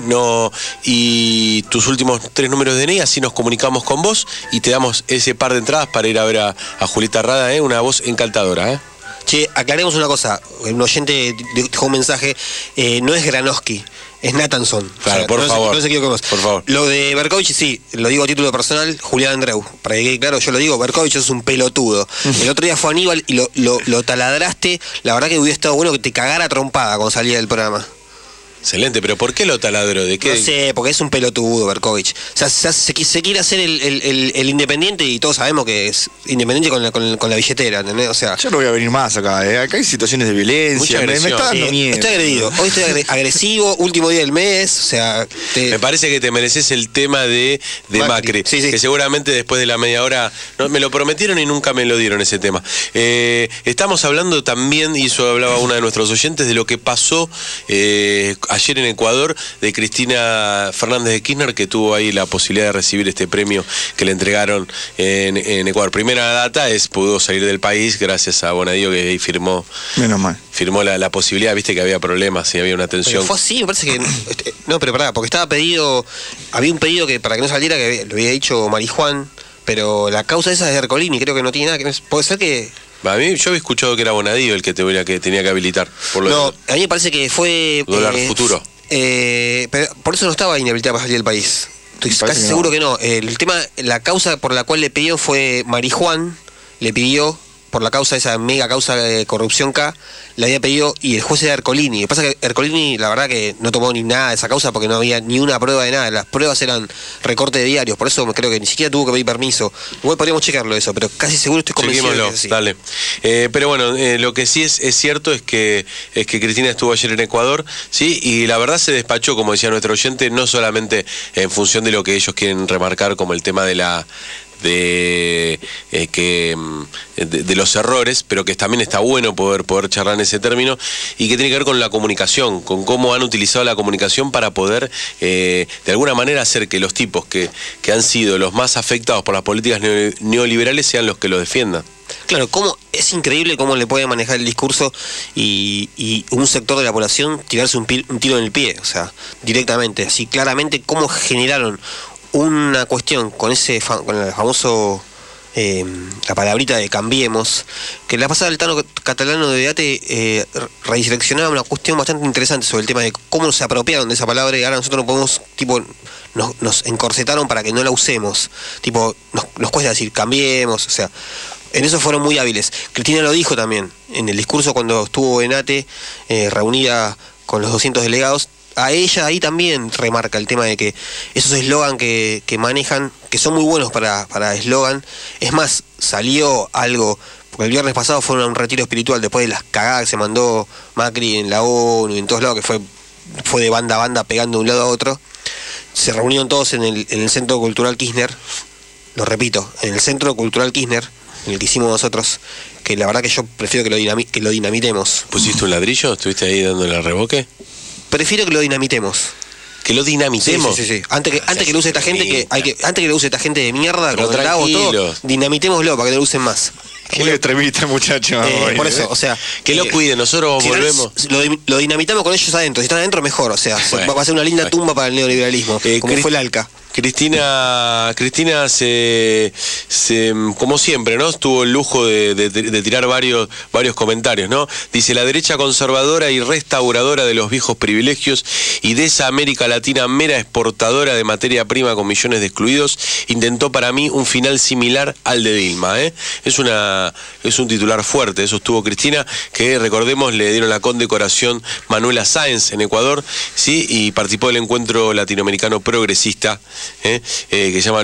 y tus últimos 3 números de DNI, así nos comunicamos con vos y te damos ese par de entradas para ir a ver a Julieta Rada, una voz encantadora. Che, aclaremos una cosa. Un oyente dejó un mensaje, no es Granowski, es Nathanson. Claro, por favor. No se equivoque más. Por favor. Lo de Berkovich, sí, lo digo a título personal, Julián Andreu. Para que quede claro, yo lo digo, Berkovich es un pelotudo. El otro día fue Aníbal y lo taladraste. La verdad que hubiera estado bueno que te cagara trompada cuando salía del programa. Excelente, pero ¿por qué lo taladró? ¿De qué? No sé, porque es un pelotudo Berkovich. O sea, se quiere hacer el independiente y todos sabemos que es independiente con la billetera, ¿entendés? O sea, yo no voy a venir más acá, Acá hay situaciones de violencia, me está dando miedo. Estoy agredido, hoy estoy agresivo, último día del mes, o sea... Me parece que te mereces el tema de Macri. Sí. Que seguramente después de la media hora... No, me lo prometieron y nunca me lo dieron ese tema. Estamos hablando también, y eso hablaba una de nuestros oyentes, de lo que pasó... ayer en Ecuador, de Cristina Fernández de Kirchner, que tuvo ahí la posibilidad de recibir este premio que le entregaron en Ecuador. Primera data pudo salir del país gracias a Bonadío, que ahí firmó. Menos mal. Firmó la posibilidad, viste que había problemas y había una tensión. Pero fue así, me parece que... No, pero pará, porque estaba pedido... Había un pedido que para que no saliera, que lo había dicho Marijuán, pero la causa esa es de Ercolini, creo que no tiene nada que... Puede ser que... A mí yo había escuchado que era Bonadío el que tenía que habilitar. A mí me parece que fue... Dólar futuro. Pero por eso no estaba inhabilitado para salir del país. Estoy casi seguro que no. El tema, la causa por la cual le pidió fue Marijuán, le pidió por la causa, esa mega causa de corrupción K, le había pedido, y el juez era Ercolini. Lo que pasa es que Ercolini, la verdad que no tomó ni nada de esa causa porque no había ni una prueba de nada. Las pruebas eran recorte de diarios, por eso creo que ni siquiera tuvo que pedir permiso. Igual podríamos checarlo eso, pero casi seguro estoy convencido de que es así. Dale. Pero bueno, lo que sí es cierto es que Cristina estuvo ayer en Ecuador, ¿sí? Y la verdad se despachó, como decía nuestro oyente, no solamente en función de lo que ellos quieren remarcar como el tema de los errores, pero que también está bueno poder charlar en ese término, y que tiene que ver con la comunicación, con cómo han utilizado la comunicación para poder de alguna manera hacer que los tipos que han sido los más afectados por las políticas neoliberales sean los que lo defiendan. Claro, es increíble cómo le puede manejar el discurso y un sector de la población tirarse un tiro en el pie, o sea, directamente, así claramente cómo generaron una cuestión con el famoso la palabrita de cambiemos, que la pasada del Tano Catalano de Deate redireccionaba una cuestión bastante interesante sobre el tema de cómo se apropiaron de esa palabra y ahora nosotros no podemos, tipo, nos encorsetaron para que no la usemos, tipo, nos cuesta decir cambiemos, o sea, en eso fueron muy hábiles. Cristina lo dijo también en el discurso cuando estuvo en ATE reunida con los 200 delegados. A ella ahí también remarca el tema de que esos eslogan que manejan, que son muy buenos para eslogan. Es más, salió algo, porque el viernes pasado fueron a un retiro espiritual después de las cagadas que se mandó Macri en la ONU y en todos lados, que fue de banda a banda pegando de un lado a otro. Se reunieron todos en el Centro Cultural Kirchner, lo repito, en el Centro Cultural Kirchner, en el que hicimos nosotros, que la verdad que yo prefiero que lo dinamitemos. ¿Pusiste un ladrillo? ¿Estuviste ahí dándole el reboque? Prefiero que lo dinamitemos. ¿Que lo dinamitemos? Sí. Antes que lo use esta gente antes que lo use esta gente de mierda, pero todo, dinamitémoslo para que no lo usen más. Qué extremista, muchacho. Por eso, o sea, que lo cuiden, nosotros volvemos. Lo dinamitamos con ellos adentro. Si están adentro, mejor. O sea, va a ser una linda tumba para el neoliberalismo, como fue el ALCA. Cristina se como siempre, ¿no? Tuvo el lujo de tirar varios comentarios, ¿no? Dice: la derecha conservadora y restauradora de los viejos privilegios y de esa América Latina mera exportadora de materia prima con millones de excluidos intentó para mí un final similar al de Dilma, ¿eh? Es un titular fuerte, eso estuvo Cristina, que recordemos le dieron la condecoración Manuela Sáenz en Ecuador, ¿sí? Y participó del encuentro latinoamericano progresista, que se llama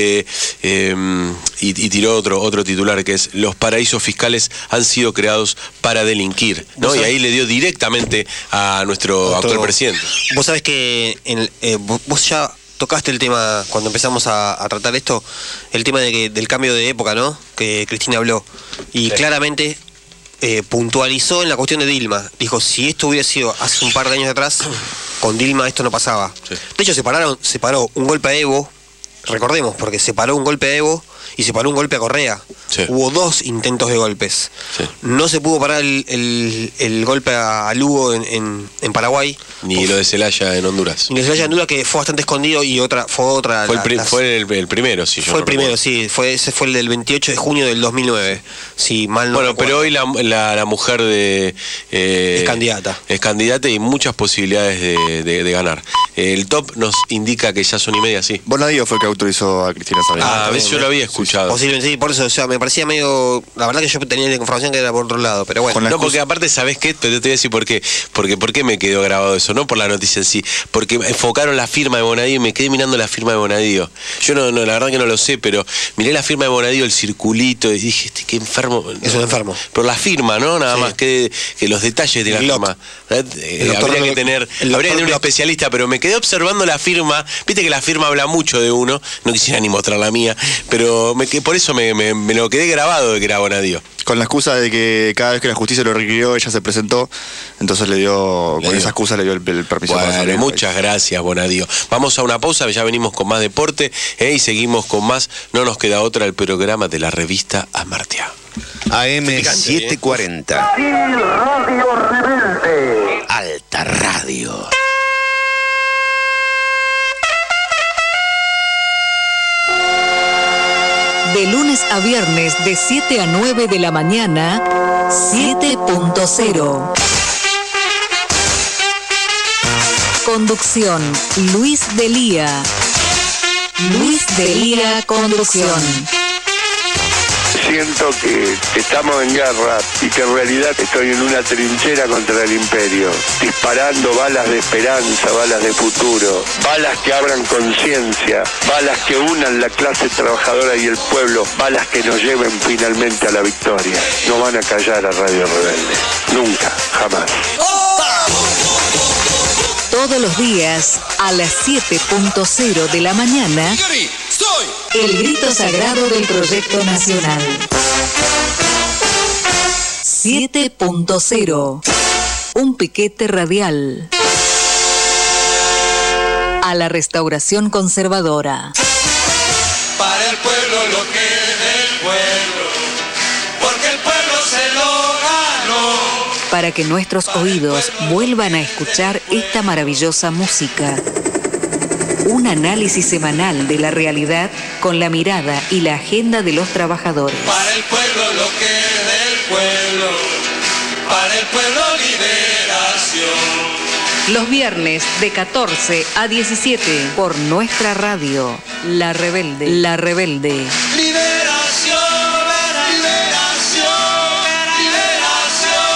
y tiró otro titular que es: los paraísos fiscales han sido creados para delinquir, ¿no? Y ahí le dio directamente a nuestro actual presidente. Vos sabés que vos ya tocaste el tema cuando empezamos a tratar esto, el tema del cambio de época, ¿no? Que Cristina habló y claramente puntualizó en la cuestión de Dilma. Dijo: si esto hubiera sido hace un par de años atrás, con Dilma esto no pasaba. Sí. De hecho, se paró un golpe a Evo, recordemos, porque se paró un golpe a Evo y se paró un golpe a Correa. Sí. Hubo 2 intentos de golpes. Sí. No se pudo parar el golpe a Lugo en Paraguay. Ni lo de Zelaya en Honduras. Ni lo de Zelaya en Honduras, que fue bastante escondido, y fue otra. Fue el primero, sí. Fue el primero, sí. Ese fue el del 28 de junio del 2009. Sí, mal no. Bueno, pero hoy la mujer es candidata. Es candidata y muchas posibilidades de ganar. El top nos indica que ya son y media, sí. Bonadío fue el que autorizó a Cristina también. A veces yo lo había escuchado. Posiblemente, sí, por eso, o sea, me parecía medio. La verdad que yo tenía la información que era por otro lado, pero bueno. No, porque aparte, ¿sabés qué? Pero te voy a decir por qué. ¿Por qué me quedó grabado eso? No por la noticia en sí. Porque enfocaron la firma de Bonadío y me quedé mirando la firma de Bonadío. Yo no, la verdad que no lo sé, pero miré la firma de Bonadío, el circulito, y dije: qué enfermo. Es un enfermo. Pero la firma, ¿no? Nada más que los detalles de la firma. Habría que tener un especialista, pero me quedé observando la firma. Viste que la firma habla mucho de uno. No quisiera ni mostrar la mía, pero por eso me lo quedé grabado de que era Bonadío. Con la excusa de que cada vez que la justicia lo requirió, ella se presentó, entonces esa excusa le dio el permiso. Bueno, para salir. Muchas gracias, Bonadío. Vamos a una pausa, ya venimos con más deporte, y seguimos con más. No nos queda otra, el programa de la revista Amartya. AM740. Radio Rebelde. Alta Radio. De lunes a viernes de 7 a 9 de la mañana, 7.0. Conducción: Luis Delía. Luis Delía, conducción. siento que estamos en guerra y que en realidad estoy en una trinchera contra el imperio, disparando balas de esperanza, balas de futuro, balas que abran conciencia, balas que unan la clase trabajadora y el pueblo, balas que nos lleven finalmente a la victoria. No van a callar a Radio Rebelde, nunca, jamás. Todos los días a las 7:00 de la mañana, el grito sagrado del Proyecto Nacional. 7.0, un piquete radial a la restauración conservadora. Para el pueblo lo que es del pueblo, porque el pueblo se lo ganó. Para que nuestros oídos vuelvan a escuchar esta maravillosa música. Un análisis semanal de la realidad con la mirada y la agenda de los trabajadores. Para el pueblo lo que es del pueblo, para el pueblo liberación. Los viernes de 14 a 17 por nuestra radio, La Rebelde. La Rebelde. Liberación, liberación, liberación,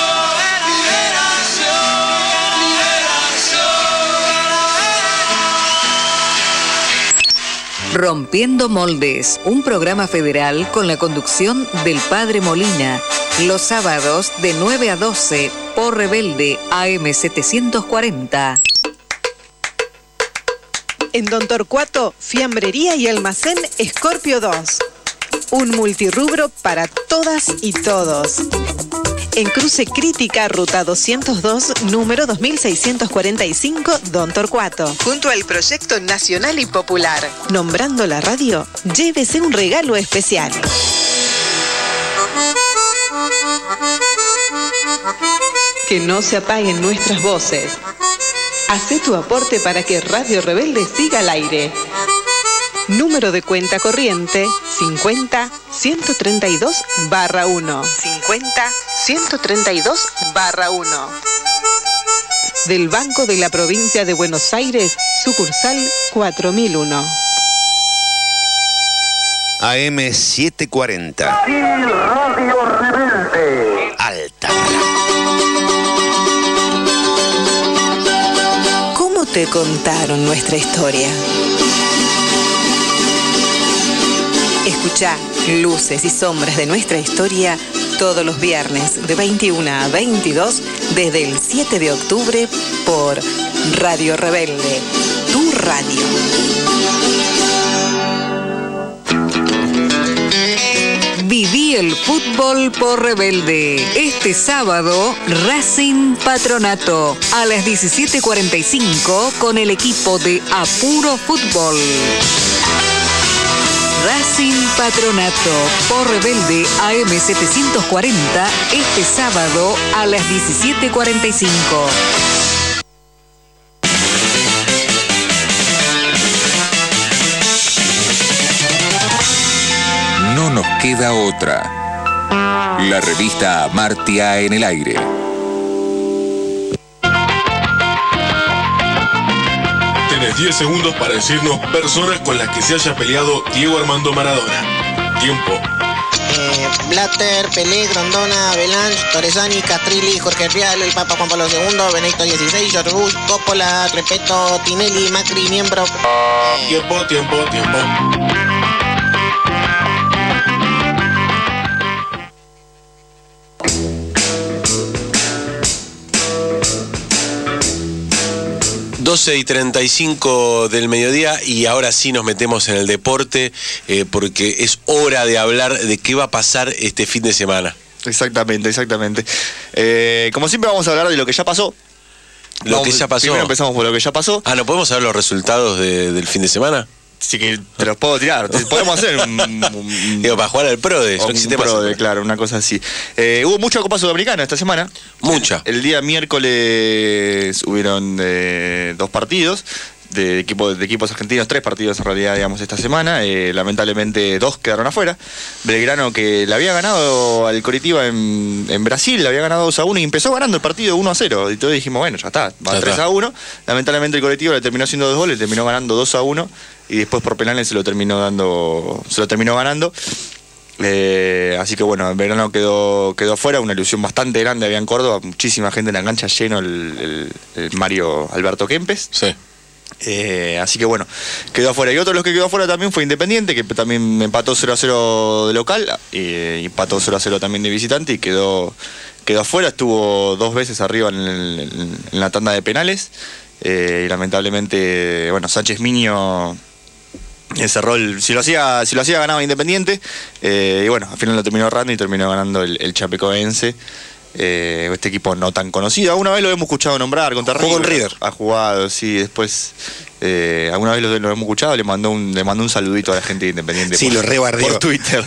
liberación. Rompiendo Moldes, un programa federal con la conducción del Padre Molina. Los sábados de 9 a 12 por Rebelde AM 740. En Don Torcuato, fiambrería y almacén Escorpio 2. Un multirrubro para todas y todos. En Cruce Crítica, ruta 202, número 2645, Don Torcuato. Junto al Proyecto Nacional y Popular. Nombrando la radio, llévese un regalo especial. Que no se apaguen nuestras voces. Hacé tu aporte para que Radio Rebelde siga al aire. Número de cuenta corriente 50-132-1. 50-132-1. Del Banco de la Provincia de Buenos Aires, sucursal 4001. AM 740. Radio Rebelde. Alta. ¿Cómo te contaron nuestra historia? Escuchá Luces y Sombras de nuestra historia todos los viernes de 21 a 22 desde el 7 de octubre por Radio Rebelde, tu radio. Viví el fútbol por Rebelde. Este sábado, Racing Patronato a las 17:45 con el equipo de Apuro Fútbol. Racing Patronato por Rebelde AM 740 este sábado a las 17:45. No nos queda otra. La revista Amartya en el aire. Tenés 10 segundos para decirnos personas con las que se haya peleado Diego Armando Maradona. Tiempo. Blatter, Pelé, Grondona, Belange, Torresani, Castrilli, Jorge Rial, el Papa Juan Pablo II, Benedicto XVI, George Bush, Coppola, Repetto, Tinelli, Macri, Miembro. Tiempo. 12:35 del mediodía y ahora sí nos metemos en el deporte porque es hora de hablar de qué va a pasar este fin de semana. Exactamente. Como siempre vamos a hablar de lo que ya pasó. Que ya pasó. Primero empezamos por lo que ya pasó. ¿No podemos saber los resultados del fin de semana? Sí que te los puedo tirar. Podemos hacer Digo, para jugar al PRODE. Claro, una cosa así. Hubo mucha Copa Sudamericana esta semana. Mucha. El día miércoles hubieron 2 partidos de equipos argentinos, 3 partidos en realidad, digamos, esta semana. Lamentablemente 2 quedaron afuera. Belgrano, que le había ganado al Coritiba en Brasil, le había ganado 2-1 y empezó ganando el partido 1-0. Y todos dijimos, bueno, ya está, va 3-1. Lamentablemente el Coritiba le terminó haciendo 2 goles, terminó ganando 2-1 y después por penales se lo terminó ganando. Así que bueno, Belgrano quedó afuera, una ilusión bastante grande había en Córdoba, muchísima gente en la cancha, lleno el Mario Alberto Kempes. Sí. Así que bueno, quedó afuera. Y otro de los que quedó afuera también fue Independiente, que también empató 0-0 de local, empató 0-0 también de visitante y quedó afuera. Estuvo 2 veces arriba en la tanda de penales. Y lamentablemente, bueno, Sánchez Miño cerró si lo hacía ganaba Independiente. Y bueno, al final lo terminó errando y terminó ganando el Chapecoense. Este equipo no tan conocido, alguna vez lo hemos escuchado nombrar contra River. Con River ha jugado, sí, después alguna vez lo hemos escuchado, le mandó un saludito a la gente de Independiente. Sí, lo rebardeó por Twitter.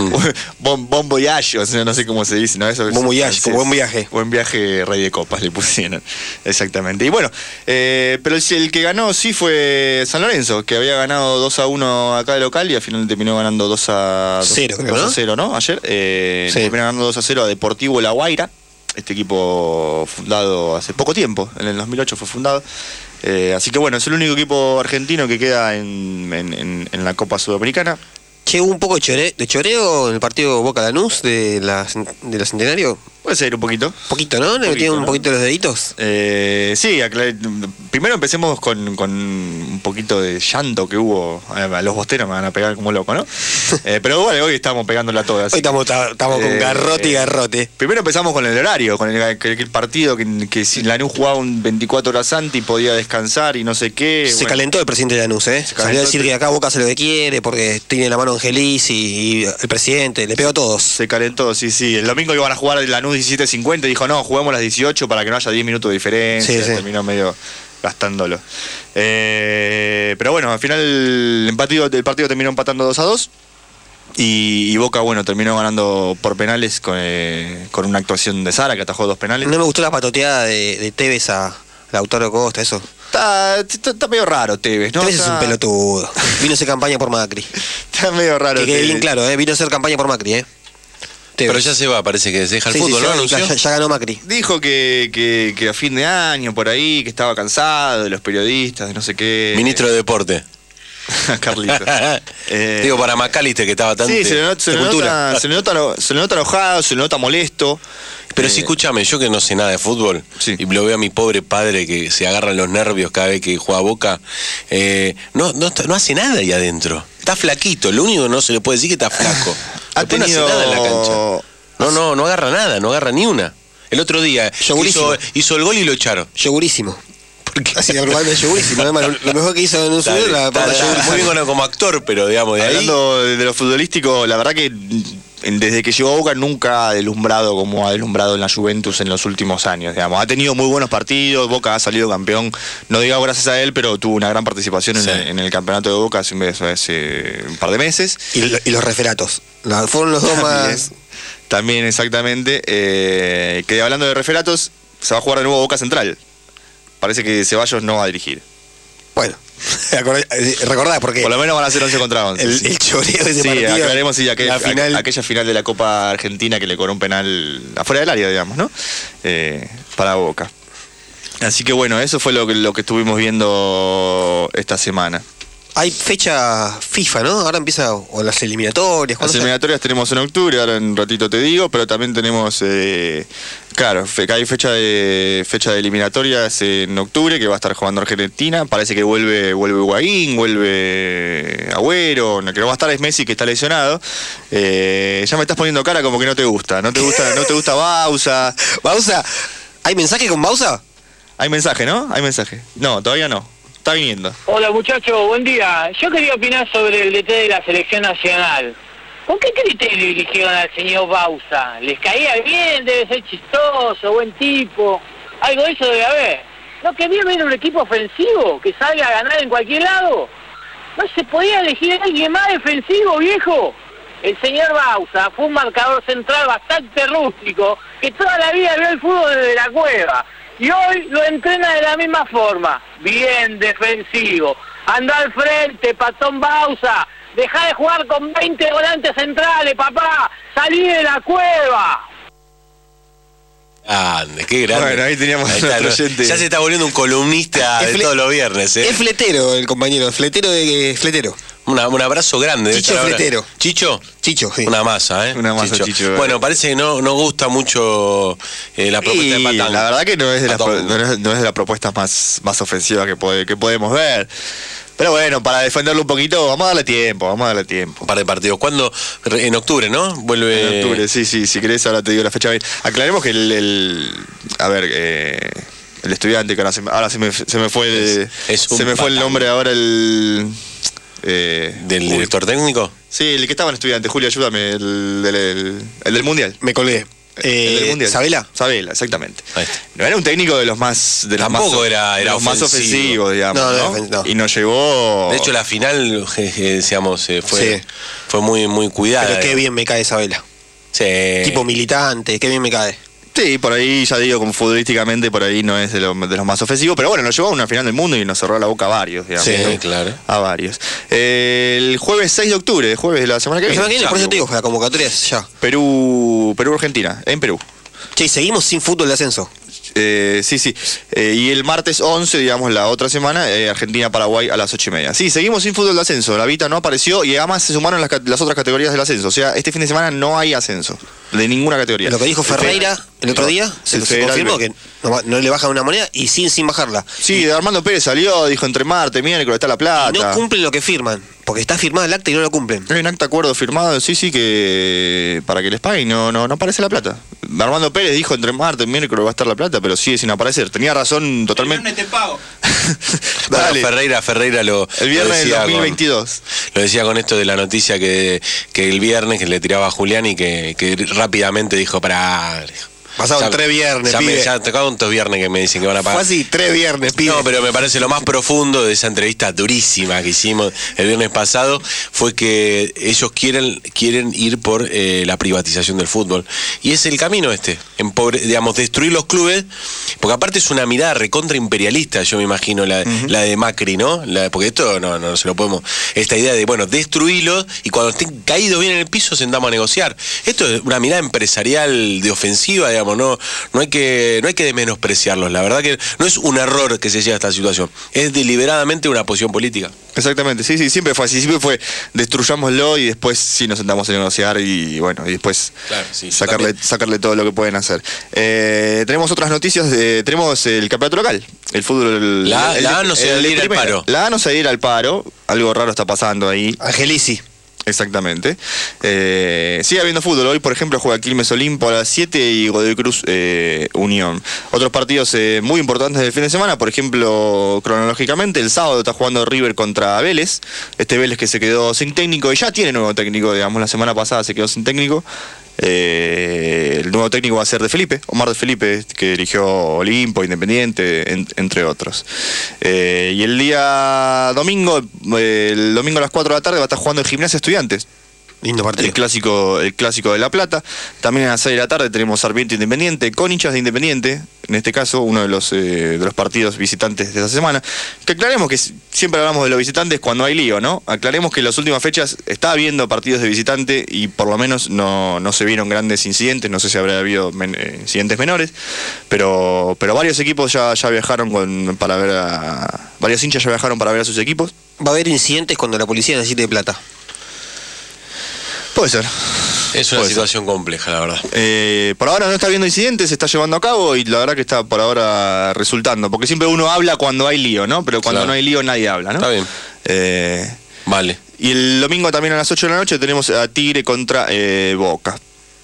Bon voyage, o sea, no sé cómo se dice, ¿no? Eso bon voyage, como buen viaje. Buen viaje, rey de copas le pusieron. Exactamente. Y bueno, pero el que ganó sí fue San Lorenzo, que había ganado 2-1 acá de local y al final terminó ganando 2-0, ¿no? Ayer terminó ganando 2-0 a Deportivo La Guaira. Este equipo fundado hace poco tiempo, en el 2008 fue fundado. Así que bueno, es el único equipo argentino que queda en la Copa Sudamericana. Che, hubo un poco de choreo en el partido Boca Lanús de la Centenario. Puede ser un poquito. Poquito, ¿no? ¿Le metieron un poquito los deditos? Sí, primero empecemos con un poquito de llanto que hubo. A los bosteros me van a pegar como loco, ¿no? Pero bueno, hoy estamos pegándola todas. Hoy estamos con garrote y garrote. Primero empezamos con el horario, con el partido que si Lanús jugaba un 24 horas antes y podía descansar y no sé qué. Se calentó el presidente de Lanús, Salió a decir que acá Boca hace lo que quiere porque tiene la mano Angelis y el presidente, le pegó a todos. Se calentó, sí. El domingo iban a jugar el Lanús 17:50 y dijo, no, juguemos las 18 para que no haya 10 minutos de diferencia. Sí. Terminó medio gastándolo. Pero bueno, al final el partido terminó empatando 2-2 y Boca, bueno, terminó ganando por penales con una actuación de Sara, que atajó 2 penales. No me gustó la patoteada de Tevez a Lautaro Costa, eso. Está medio raro Tevez, ¿no? Tevez es un pelotudo. Vino a hacer campaña por Macri. Está medio raro. Que quede bien claro, vino a hacer campaña por Macri, Pero ya se va, parece que deja el fútbol, ¿no? ¿Anunció? Ya ganó Macri. Dijo que a fin de año, por ahí, que estaba cansado de los periodistas, de no sé qué. Ministro de Deporte. Carlitos. Digo, para Macalister, que estaba tan... Sí, se le nota enojado, se le nota molesto. Pero sí, escúchame, yo que no sé nada de fútbol, y lo veo a mi pobre padre que se agarran los nervios cada vez que juega Boca, no hace nada ahí adentro. Está flaquito, lo único que no se le puede decir es que está flaco. No hace nada en la cancha. No agarra nada, no agarra ni una. El otro día hizo el gol y lo echaron. Yogurísimo. Así que probablemente es yogurísimo. Además, lo mejor que hizo en un sonido muy bien como actor, pero digamos, de hablando de lo futbolístico, la verdad que desde que llegó a Boca nunca ha deslumbrado como ha deslumbrado en la Juventus en los últimos años, digamos. Ha tenido muy buenos partidos, Boca ha salido campeón, no digo gracias a él, pero tuvo una gran participación en el campeonato de Boca hace un par de meses. Y los referatos, fueron los dos más... También, exactamente. Que hablando de referatos, se va a jugar de nuevo Boca Central. Parece que Ceballos no va a dirigir. Bueno, recordá porque... Por lo menos van a ser 11 contra 11. El choreo de ese partido. Sí, aclaremos, aquella final de la Copa Argentina que le cobró un penal afuera del área, digamos, ¿no? Para Boca. Así que bueno, eso fue lo que estuvimos viendo esta semana. Hay fecha FIFA, ¿no? Ahora empieza o las eliminatorias. Las eliminatorias tenemos en octubre, ahora en un ratito te digo, pero también tenemos, claro, hay fecha de eliminatorias en octubre que va a estar jugando Argentina. Parece que vuelve Higuaín, vuelve Agüero, el que no va a estar es Messi, que está lesionado. Ya me estás poniendo cara como que no te gusta Bausa. ¿Bausa? ¿Hay mensaje con Bausa? Hay mensaje, ¿no? Hay mensaje. No, todavía no. Está viniendo. Hola muchachos, buen día. Yo quería opinar sobre el DT de la selección nacional. ¿Con qué criterio eligieron al señor Bausa? ¿Les caía bien? ¿Debe ser chistoso? ¿Buen tipo? Algo de eso debe haber. ¿No quería ver un equipo ofensivo que salga a ganar en cualquier lado? ¿No se podía elegir a alguien más defensivo, viejo? El señor Bausa fue un marcador central bastante rústico que toda la vida vio el fútbol desde la cueva. Y hoy lo entrena de la misma forma, bien defensivo. Anda al frente, Patón Bausa. Deja de jugar con 20 volantes centrales, papá. Salí de la cueva. Grande, qué grande. Bueno, ahí teníamos otro oyente. Ya se está volviendo un columnista de todos los viernes, Es fletero el compañero, fletero. Un abrazo grande. Chicho Fletero. ¿Chicho? Chicho, sí. Una masa, ¿eh? Una masa, Chicho. Bueno, parece que no gusta mucho la propuesta de Patán. La verdad que no es de las propuestas más ofensivas que podemos ver. Pero bueno, para defenderlo un poquito, vamos a darle tiempo. Un par de partidos. ¿Cuándo? En octubre, ¿no? Vuelve. En octubre, sí. Si querés, ahora te digo la fecha bien. Aclaremos que el estudiante, que ahora se me fue el nombre ahora, ¿Del director técnico? Sí, el que estaba en estudiante, Julio, ayúdame, el del Mundial. Me colgué. El del Mundial. Sabela, exactamente. No era un técnico de los más más ofensivos, digamos. No. Y nos llevó. De hecho, la final, decíamos, fue muy cuidada. Pero qué bien me cae Sabela. Sí. Tipo militante, qué bien me cae. Sí, por ahí ya digo, como futbolísticamente por ahí no es de los más ofensivos, pero bueno, nos llevó a una final del mundo y nos cerró la boca a varios, digamos. Sí, claro. A varios. El jueves 6 de octubre, jueves de la semana que viene. Por eso te digo, la convocatoria es ya. Perú-Argentina, en Perú. Che, seguimos sin fútbol de ascenso. Sí. Y el martes 11, digamos, la otra semana, Argentina-Paraguay a las 8:30. Sí, seguimos sin fútbol de ascenso. La Vita no apareció y además se sumaron las otras categorías del ascenso. O sea, este fin de semana no hay ascenso de ninguna categoría. Lo que dijo Ferreira el otro día, se confirmó que no le bajan una moneda y sin bajarla. Sí, Armando Pérez salió, dijo entre martes, miércoles está la plata. Y no cumplen lo que firman, porque está firmado el acta y no lo cumplen. Hay un acta acuerdo firmado, sí, que para que les paguen no aparece la plata. Armando Pérez dijo entre martes, miércoles va a estar la plata, pero sigue sin aparecer. Tenía razón totalmente. El viernes te pago. Dale. Ferreira el viernes del 2022. Lo decía con esto de la noticia que el viernes que le tiraba a Julián y que rápidamente dijo pasaron 3 viernes, pibe. Ya tocaron 2 viernes que me dicen que van a pagar. Fue así, 3 viernes, pibe. No, pero me parece lo más profundo de esa entrevista durísima que hicimos el viernes pasado fue que ellos quieren ir por la privatización del fútbol. Y es el camino digamos, destruir los clubes, porque aparte es una mirada recontra imperialista, yo me imagino, la de Macri, ¿no? Porque esto no se lo podemos. Esta idea de, bueno, destruirlos y cuando estén caídos bien en el piso sentamos a negociar. Esto es una mirada empresarial de ofensiva, digamos. No hay que menospreciarlos. La verdad que no es un error que se llegue a esta situación. Es deliberadamente una posición política. Exactamente, sí, siempre fue así. Siempre fue destruyámoslo y después sí nos sentamos a negociar y bueno, y después sacarle todo lo que pueden hacer. Tenemos otras noticias. Tenemos el campeonato local. El fútbol. La A no se va a ir al paro. La A no se va a ir al paro. Algo raro está pasando ahí. Angelici. Exactamente. Sigue habiendo fútbol. Hoy, por ejemplo, juega Quilmes Olimpo a las 7 y Godoy Cruz Unión. Otros partidos muy importantes del fin de semana, por ejemplo, cronológicamente, el sábado está jugando River contra Vélez. Este Vélez que se quedó sin técnico y ya tiene nuevo técnico, digamos, la semana pasada se quedó sin técnico. El nuevo técnico va a ser Omar de Felipe, que dirigió Olimpo, Independiente, entre otros. Y el día domingo, el domingo a las 4 de la tarde va a estar jugando el Gimnasia Estudiantes. Lindo partido. El clásico de La Plata. También a las 6 de la tarde tenemos Sarmiento Independiente, con hinchas de Independiente, en este caso uno de los partidos visitantes de esta semana. Que aclaremos que siempre hablamos de los visitantes cuando hay lío, ¿no? Aclaremos que en las últimas fechas está habiendo partidos de visitante y por lo menos no se vieron grandes incidentes, no sé si habrá habido incidentes menores, pero varios equipos ya viajaron varios hinchas ya viajaron para ver a sus equipos. ¿Va a haber incidentes cuando la policía necesite plata? Puede ser. Es una situación compleja, la verdad. Por ahora no está habiendo incidentes, se está llevando a cabo y la verdad que está por ahora resultando. Porque siempre uno habla cuando hay lío, ¿no? Pero cuando no hay lío nadie habla, ¿no? Está bien. Vale. Y el domingo también a las 8 de la noche tenemos a Tigre contra Boca.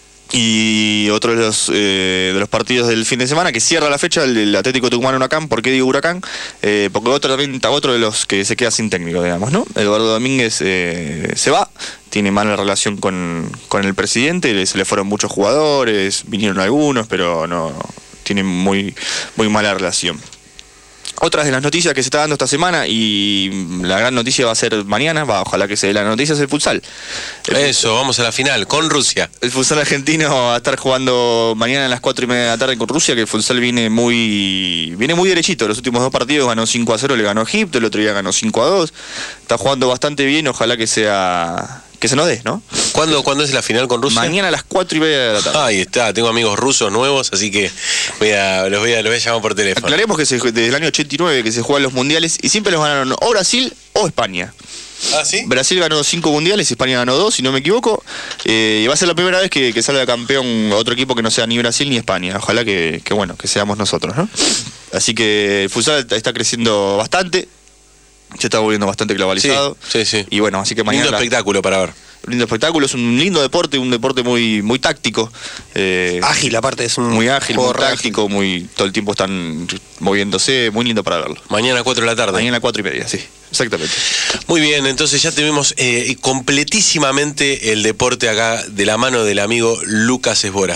Y otro de los partidos del fin de semana que cierra la fecha, el Atlético Tucumán Huracán. ¿Por qué digo Huracán? Porque otro de los que se queda sin técnico, digamos, ¿no? Eduardo Domínguez se va, tiene mala relación con el presidente, se le fueron muchos jugadores, vinieron algunos, pero no tienen muy mala relación. Otras de las noticias que se está dando esta semana, y la gran noticia va a ser mañana, ojalá que se dé la noticia, es el futsal. Vamos a la final, con Rusia. El futsal argentino va a estar jugando mañana a las 4:30 de la tarde con Rusia, que el futsal viene muy derechito. Los últimos 2 partidos ganó 5-0, le ganó a Egipto, el otro día ganó 5-2. Está jugando bastante bien, ojalá que se nos dé, ¿no? ¿Cuándo es la final con Rusia? Mañana a las 4:30 de la tarde. Ahí está, tengo amigos rusos nuevos, así que los voy a llamar por teléfono. Aclaremos que desde el año 89 que se juegan los mundiales y siempre los ganaron o Brasil o España. ¿Ah, sí? Brasil ganó 5 mundiales, España ganó 2, si no me equivoco. Y va a ser la primera vez que salga campeón otro equipo que no sea ni Brasil ni España. Ojalá que seamos nosotros, ¿no? Así que el futsal está creciendo bastante. Se está volviendo bastante globalizado. Sí. Y bueno, así que mañana... Lindo espectáculo para ver. Lindo espectáculo, es un lindo deporte, un deporte muy táctico. Ágil, aparte, es un muy ágil, muy táctico, todo el tiempo están moviéndose, muy lindo para verlo. Mañana a 4 de la tarde. Mañana a 4:30, sí, exactamente. Muy bien, entonces ya tuvimos completísimamente el deporte acá de la mano del amigo Lucas Esbora.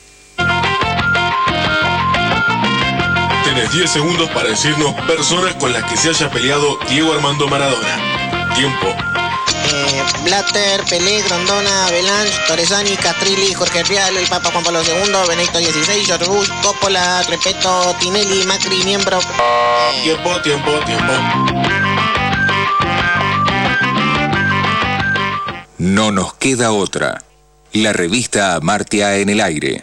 Tenés 10 segundos para decirnos personas con las que se haya peleado Diego Armando Maradona. Tiempo. Blatter, Pelé, Grondona, Belange, Torresani, Castrilli, Jorge Rial, el Papa Juan Pablo II, Benedicto XVI, George Bush, Coppola, Repetto, Tinelli, Macri, Niembro. Tiempo. No nos queda otra. La revista Amartya en el aire.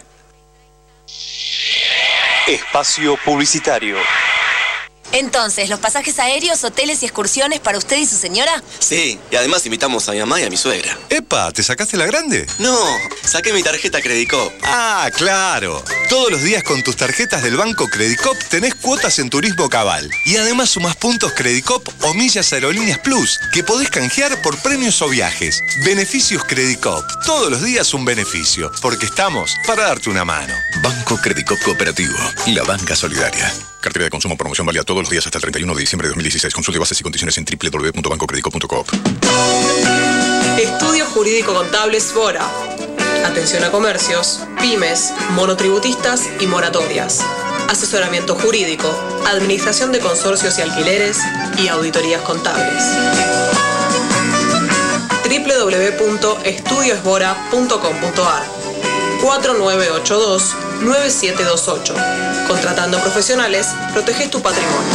Espacio publicitario. Entonces, ¿los pasajes aéreos, hoteles y excursiones para usted y su señora? Sí, y además invitamos a mi mamá y a mi suegra. ¡Epa! ¿Te sacaste la grande? No, saqué mi tarjeta Credicop. Ah, claro. Todos los días con tus tarjetas del banco Credicop tenés cuotas en Turismo Cabal. Y además sumás puntos Credicop o millas Aerolíneas Plus, que podés canjear por premios o viajes. Beneficios Credicop. Todos los días un beneficio, porque estamos para darte una mano. Banco Credicop Cooperativo, la banca solidaria. Cartera de consumo, promoción válida todos los días hasta el 31 de diciembre de 2016. Consulte bases y condiciones en www.bancocredico.coop. Estudio Jurídico Contable Sbora. Atención a comercios, pymes, monotributistas y moratorias. Asesoramiento jurídico, administración de consorcios y alquileres y auditorías contables. www.estudiosbora.com.ar 4982-9728. Contratando profesionales, proteges tu patrimonio.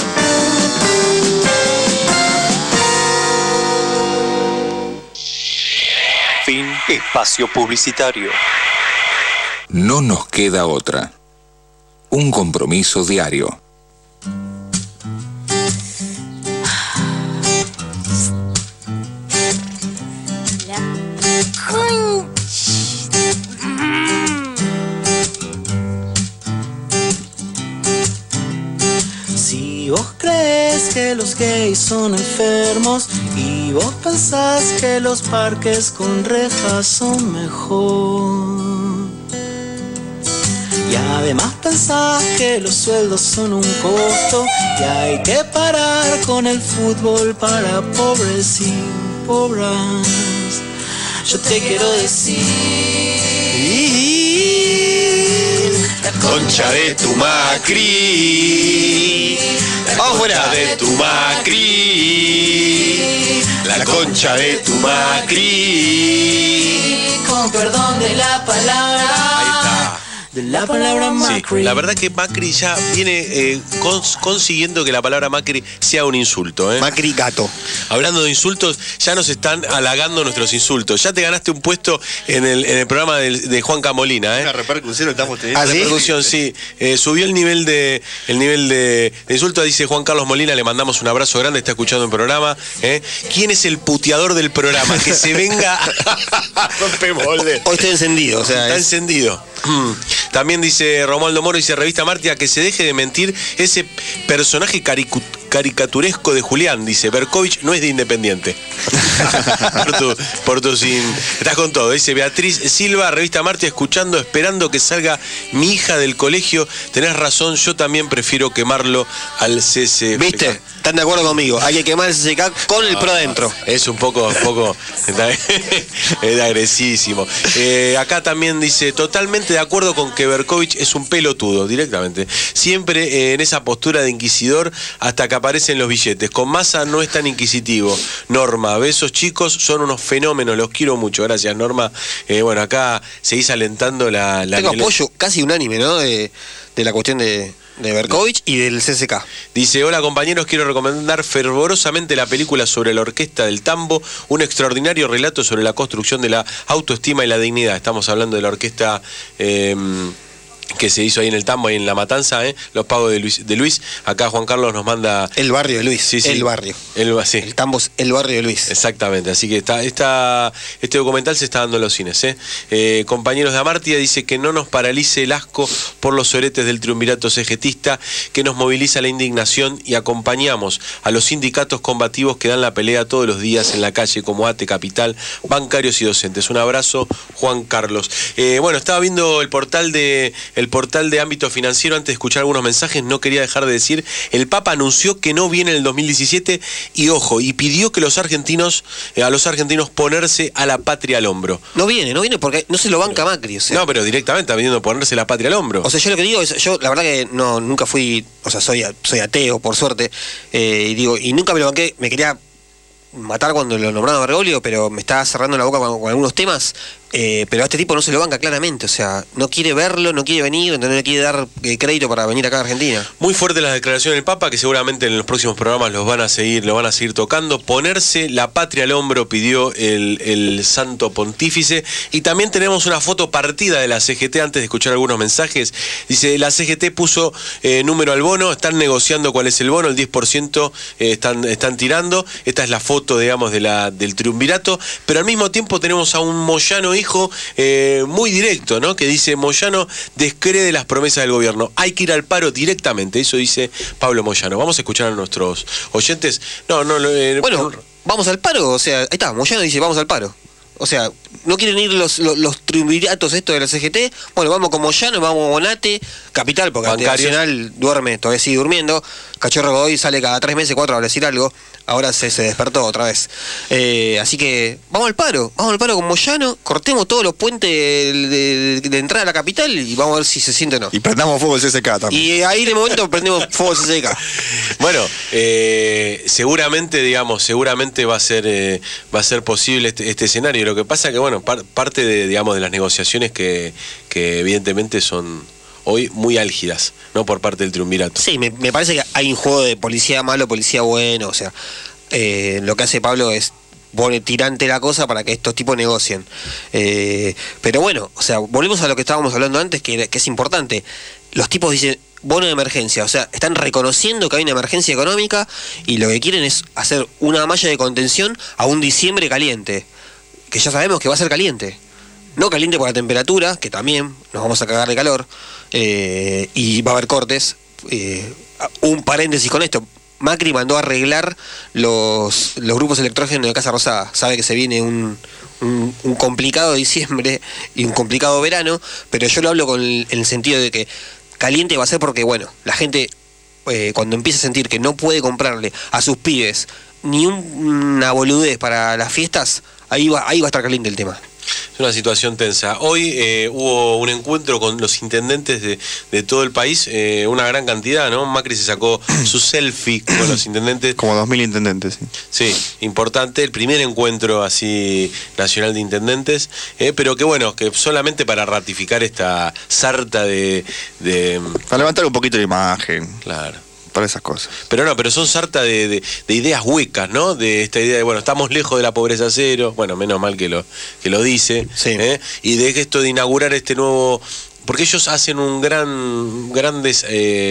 Fin. Espacio publicitario. No nos queda otra. Un compromiso diario. Si vos crees que los gays son enfermos y vos pensás que los parques con rejas son mejor, y además pensás que los sueldos son un costo y hay que parar con el fútbol para pobres y pobres, yo te quiero decir: la concha de tu Macri, la concha de tu Macri, la concha de tu Macri. Con perdón de la palabra. De la palabra Macri. Sí, la verdad que Macri ya viene consiguiendo que la palabra Macri sea un insulto. Macri gato. Hablando de insultos, ya nos están halagando nuestros insultos. Ya te ganaste un puesto en el programa de Juan Camolina. Una repercusión estamos teniendo. Repercusión, sí. Subió el nivel de insulto, dice Juan Carlos Molina, le mandamos un abrazo grande, está escuchando el programa. ¿Quién es el puteador del programa? Que se venga. Hoy está encendido, o sea. Está encendido. También dice Romualdo Moro, dice Revista Amartya, que se deje de mentir ese personaje caricaturesco de Julián, dice Berkovich no es de Independiente. por tu sin. Estás con todo. Dice Beatriz Silva, Revista Amartya, escuchando, esperando que salga mi hija del colegio. Tenés razón, yo también prefiero quemarlo al CCFK. ¿Viste? Están de acuerdo conmigo. Hay que quemar el CCK con el pro adentro. Es un poco es agresísimo. Acá también dice, totalmente de acuerdo con que Berkovich es un pelotudo, directamente. Siempre en esa postura de inquisidor hasta que aparecen los billetes. Con Massa no es tan inquisitivo. Norma, besos chicos, son unos fenómenos, los quiero mucho. Gracias, Norma. Bueno, acá seguís alentando la Tengo apoyo casi unánime, ¿no? De la cuestión de Berkovich y del CCK. Dice, hola compañeros, quiero recomendar fervorosamente la película sobre la orquesta del tambo, un extraordinario relato sobre la construcción de la autoestima y la dignidad. Estamos hablando de la orquesta que se hizo ahí en el Tambo, ahí en La Matanza, los pagos de Luis. Acá Juan Carlos nos manda... El barrio de Luis, sí. El barrio. Sí. El Tambo es el barrio de Luis. Exactamente, así que este documental se está dando en los cines. Compañeros de Amartya dice que no nos paralice el asco por los soretes del triunvirato cegetista, que nos moviliza la indignación y acompañamos a los sindicatos combativos que dan la pelea todos los días en la calle como ATE, Capital, bancarios y docentes. Un abrazo, Juan Carlos. Estaba viendo el portal de Ámbito Financiero. Antes de escuchar algunos mensajes, no quería dejar de decir, el Papa anunció que no viene en el 2017 y pidió que a los argentinos ponerse a la patria al hombro. No viene porque no se lo banca Macri, o sea. No, pero directamente está pidiendo ponerse la patria al hombro. O sea, yo lo que digo es, yo la verdad que nunca fui, o sea, soy ateo, por suerte, y nunca me lo banqué, me quería matar cuando lo nombraron a Bergoglio, pero me está cerrando la boca con algunos temas, pero a este tipo no se lo banca claramente, o sea, no quiere verlo, no quiere venir, entonces no le quiere dar crédito para venir acá a Argentina. Muy fuerte las declaraciones del Papa, que seguramente en los próximos programas lo van a seguir tocando. Ponerse la patria al hombro, pidió el Santo Pontífice. Y también tenemos una foto partida de la CGT antes de escuchar algunos mensajes. Dice, la CGT puso número al bono, están negociando cuál es el bono, el 10% están tirando. Esta es la foto, digamos, del triunvirato, pero al mismo tiempo tenemos a un Moyano hijo muy directo, ¿no? Que dice, Moyano descree las promesas del gobierno, hay que ir al paro directamente, eso dice Pablo Moyano. Vamos a escuchar a nuestros oyentes. Bueno, vamos al paro, o sea, ahí está, Moyano dice, vamos al paro. O sea, no quieren ir los triunviratos estos de la CGT. Bueno, vamos con Moyano, vamos a Bonate, Capital, porque Nacional duerme, todavía sigue durmiendo. Cachorro Godoy sale cada 3 meses, 4 a decir algo. Ahora se despertó otra vez. Así que vamos al paro con Moyano, cortemos todos los puentes de entrada a la capital y vamos a ver si se siente o no. Y prendamos fuego el CCK también. Y ahí de momento prendemos fuego el CCK. Bueno, seguramente va a ser posible este escenario. Lo que pasa es que, bueno, parte de las negociaciones que evidentemente son hoy muy álgidas, ¿no? Por parte del triunvirato. Sí, me parece que hay un juego de policía malo, policía bueno, o sea, lo que hace Pablo es pone tirante la cosa para que estos tipos negocien. Pero bueno, o sea, volvemos a lo que estábamos hablando antes, que es importante. Los tipos dicen bono de emergencia, o sea, están reconociendo que hay una emergencia económica y lo que quieren es hacer una malla de contención a un diciembre caliente, que ya sabemos que va a ser caliente. No caliente por la temperatura, que también nos vamos a cagar de calor, y va a haber cortes. Un paréntesis con esto, Macri mandó a arreglar los grupos electrógenos de Casa Rosada. Sabe que se viene un complicado diciembre y un complicado verano, pero yo lo hablo en el sentido de que caliente va a ser porque, bueno, la gente cuando empieza a sentir que no puede comprarle a sus pibes ni una boludez para las fiestas, ahí va a estar caliente el tema. Es una situación tensa. Hoy hubo un encuentro con los intendentes de todo el país, una gran cantidad, ¿no? Macri se sacó su selfie con los intendentes. Como 2.000 intendentes, sí. Sí, importante, el primer encuentro así nacional de intendentes, pero que bueno, que solamente para ratificar esta sarta de... Para levantar un poquito la imagen. Claro. Para esas cosas. Pero son sarta de ideas huecas, ¿no? De esta idea de, bueno, estamos lejos de la pobreza cero, bueno, menos mal que lo dice, sí. Y de esto de inaugurar este nuevo... Porque ellos hacen grandes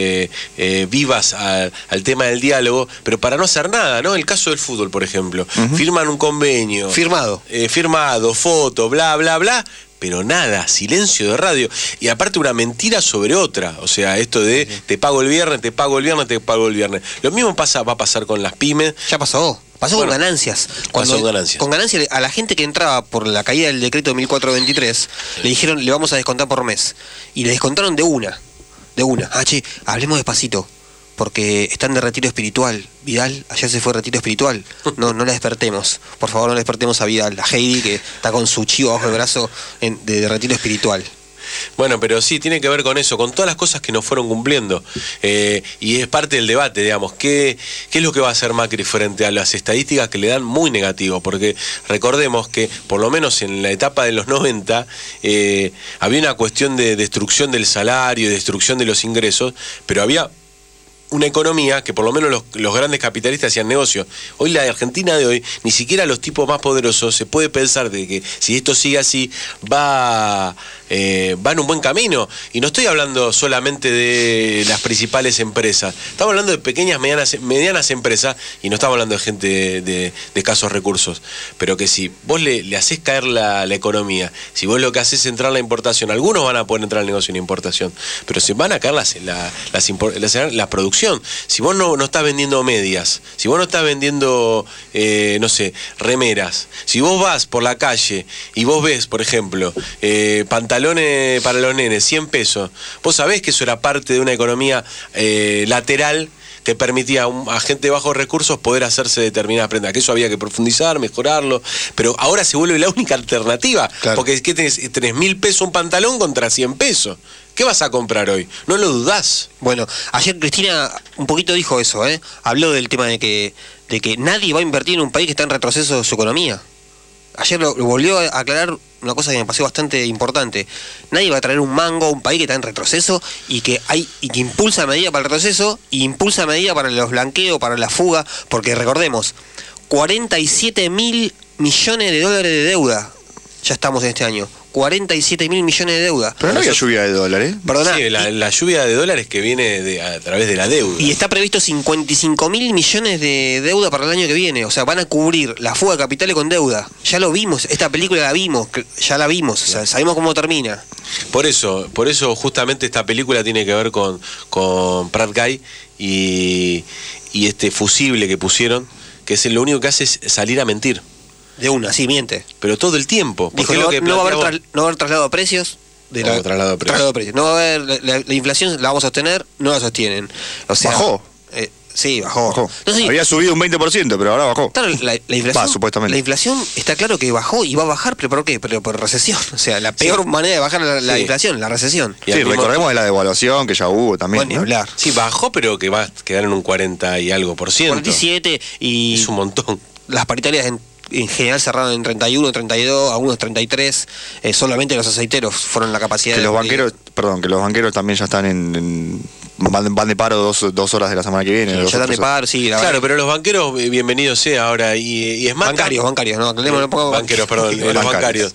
vivas al tema del diálogo, pero para no hacer nada, ¿no? El caso del fútbol, por ejemplo. Firman un convenio. Firmado, foto, bla, bla, bla. Pero nada, silencio de radio. Y aparte una mentira sobre otra. O sea, esto de te pago el viernes, te pago el viernes, te pago el viernes. Lo mismo va a pasar con las pymes. Ya pasó. Pasó con ganancias. Con ganancias a la gente que entraba por la caída del decreto 1423, le dijeron, le vamos a descontar por mes. Y le descontaron de una. Hablemos despacito. Porque están de retiro espiritual. Vidal, ayer se fue de retiro espiritual. No la despertemos. Por favor, no le despertemos a Vidal, a Heidi, que está con su chivo bajo el brazo de retiro espiritual. Bueno, pero sí, tiene que ver con eso, con todas las cosas que nos fueron cumpliendo. Y es parte del debate, digamos. ¿Qué es lo que va a hacer Macri frente a las estadísticas que le dan muy negativo? Porque recordemos que, por lo menos en la etapa de los 90, había una cuestión de destrucción del salario, destrucción de los ingresos, pero había una economía que por lo menos los grandes capitalistas hacían negocio. Hoy la Argentina de hoy, ni siquiera los tipos más poderosos se puede pensar de que si esto sigue así, va en un buen camino. Y no estoy hablando solamente de las principales empresas, estamos hablando de pequeñas, medianas empresas, y no estamos hablando de gente de escasos recursos. Pero que si vos le hacés caer la economía, si vos lo que haces es entrar la importación, algunos van a poder entrar al negocio en importación, pero se van a caer la producción. Si vos no estás vendiendo medias, si vos no estás vendiendo, no sé, remeras, si vos vas por la calle y vos ves, por ejemplo, pantalones para los nenes, 100 pesos, vos sabés que eso era parte de una economía lateral que permitía a gente de bajos recursos poder hacerse determinadas prendas, que eso había que profundizar, mejorarlo, pero ahora se vuelve la única alternativa, claro. Porque ¿qué tenés 1.000 pesos un pantalón contra 100 pesos? ¿Qué vas a comprar hoy? No lo dudás. Bueno, ayer Cristina un poquito dijo eso, habló del tema de que nadie va a invertir en un país que está en retroceso de su economía. Ayer lo volvió a aclarar una cosa que me pareció bastante importante. Nadie va a traer un mango a un país que está en retroceso y que impulsa medida para el retroceso y impulsa medida para los blanqueos, para la fuga, porque recordemos, 47.000 millones de dólares de deuda ya estamos en este año. 47.000 millones de deuda. Pero no había lluvia de dólares. Perdona. Sí, la lluvia de dólares que viene a través de la deuda. Y está previsto 55.000 millones de deuda para el año que viene. O sea, van a cubrir la fuga de capitales con deuda. Ya lo vimos, esta película ya la vimos, o sea, sabemos cómo termina. Por eso justamente esta película tiene que ver con Prat Guy y este fusible que pusieron, que es lo único que hace es salir a mentir. De una, sí, miente. Pero todo el tiempo. Dijo, no va a haber traslado de precios. Traslado de precios. No va a haber, la inflación la vamos a sostener, no la sostienen. O sea, bajó. Sí, bajó. No, sí. Había subido un 20%, pero ahora bajó. Claro, la inflación, supuestamente. La inflación está claro que bajó y va a bajar, pero ¿por qué? Pero por recesión. O sea, la peor manera de bajar la inflación, la recesión. Sí, recordemos de la devaluación que ya hubo también. Bueno, ni hablar. Sí, bajó, pero que va a quedar en un 40 y algo por ciento. 47 y... Es un montón. Las paritarias en general cerraron en 31, 32, algunos 33, solamente los aceiteros fueron la capacidad que los banqueros también ya están van de paro dos horas de la semana que viene. Sí, ya están de paro, sí. Claro, pero los banqueros, bienvenidos sea ahora, y es más... Bancarios, ¿no? Banqueros, perdón, los bancarios.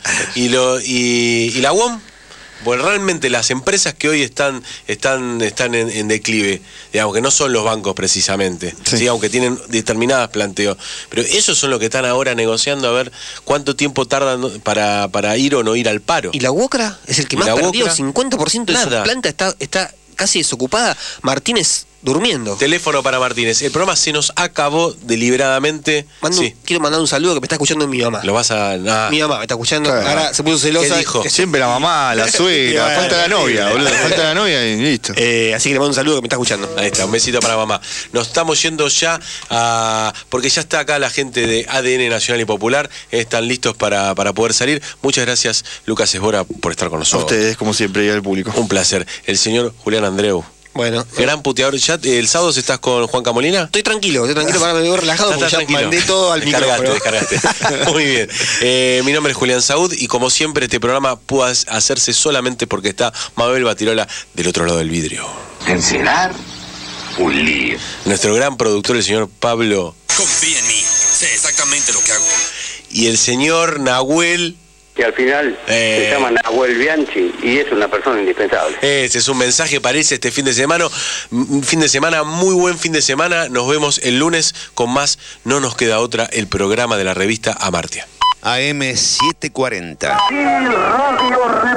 Y la UOM. Bueno, realmente las empresas que hoy están en declive, digamos que no son los bancos precisamente, ¿sí? Aunque tienen determinadas planteos, pero esos son los que están ahora negociando a ver cuánto tiempo tardan para ir o no ir al paro. ¿Y la UOCRA es el que más perdió? 50% de su planta está casi desocupada. Martínez durmiendo. Teléfono para Martínez. El programa se nos acabó deliberadamente. Quiero mandar un saludo que me está escuchando mi mamá. Lo vas a... Mi mamá me está escuchando. Claro. Ahora se puso celosa. ¿Qué dijo? Siempre la mamá, la suegra. Falta la novia, boludo. Falta la novia y listo. Así que le mando un saludo que me está escuchando. Ahí está, un besito para mamá. Nos estamos yendo ya porque ya está acá la gente de ADN Nacional y Popular. Están listos para poder salir. Muchas gracias, Lucas Esbora, por estar con nosotros. A ustedes, como siempre, y al público. Un placer. El señor Julián Andreu. Bueno. Gran puteador. ¿Ya el sábado estás con Juan Camolina? Estoy tranquilo, para me veo relajado porque ya mandé todo al micrófono. Descargaste. Muy bien. Mi nombre es Julián Saúd y como siempre este programa pudo hacerse solamente porque está Mabel Batirola del otro lado del vidrio. Encerar, pulir. Nuestro gran productor, el señor Pablo. Confía en mí, sé exactamente lo que hago. Y el señor Nahuel. Que al final se llama Nahuel Bianchi y es una persona indispensable. Ese es un mensaje para irse este fin de semana. Muy buen fin de semana. Nos vemos el lunes con más No Nos Queda Otra, el programa de la revista Amartya. AM 740. Radio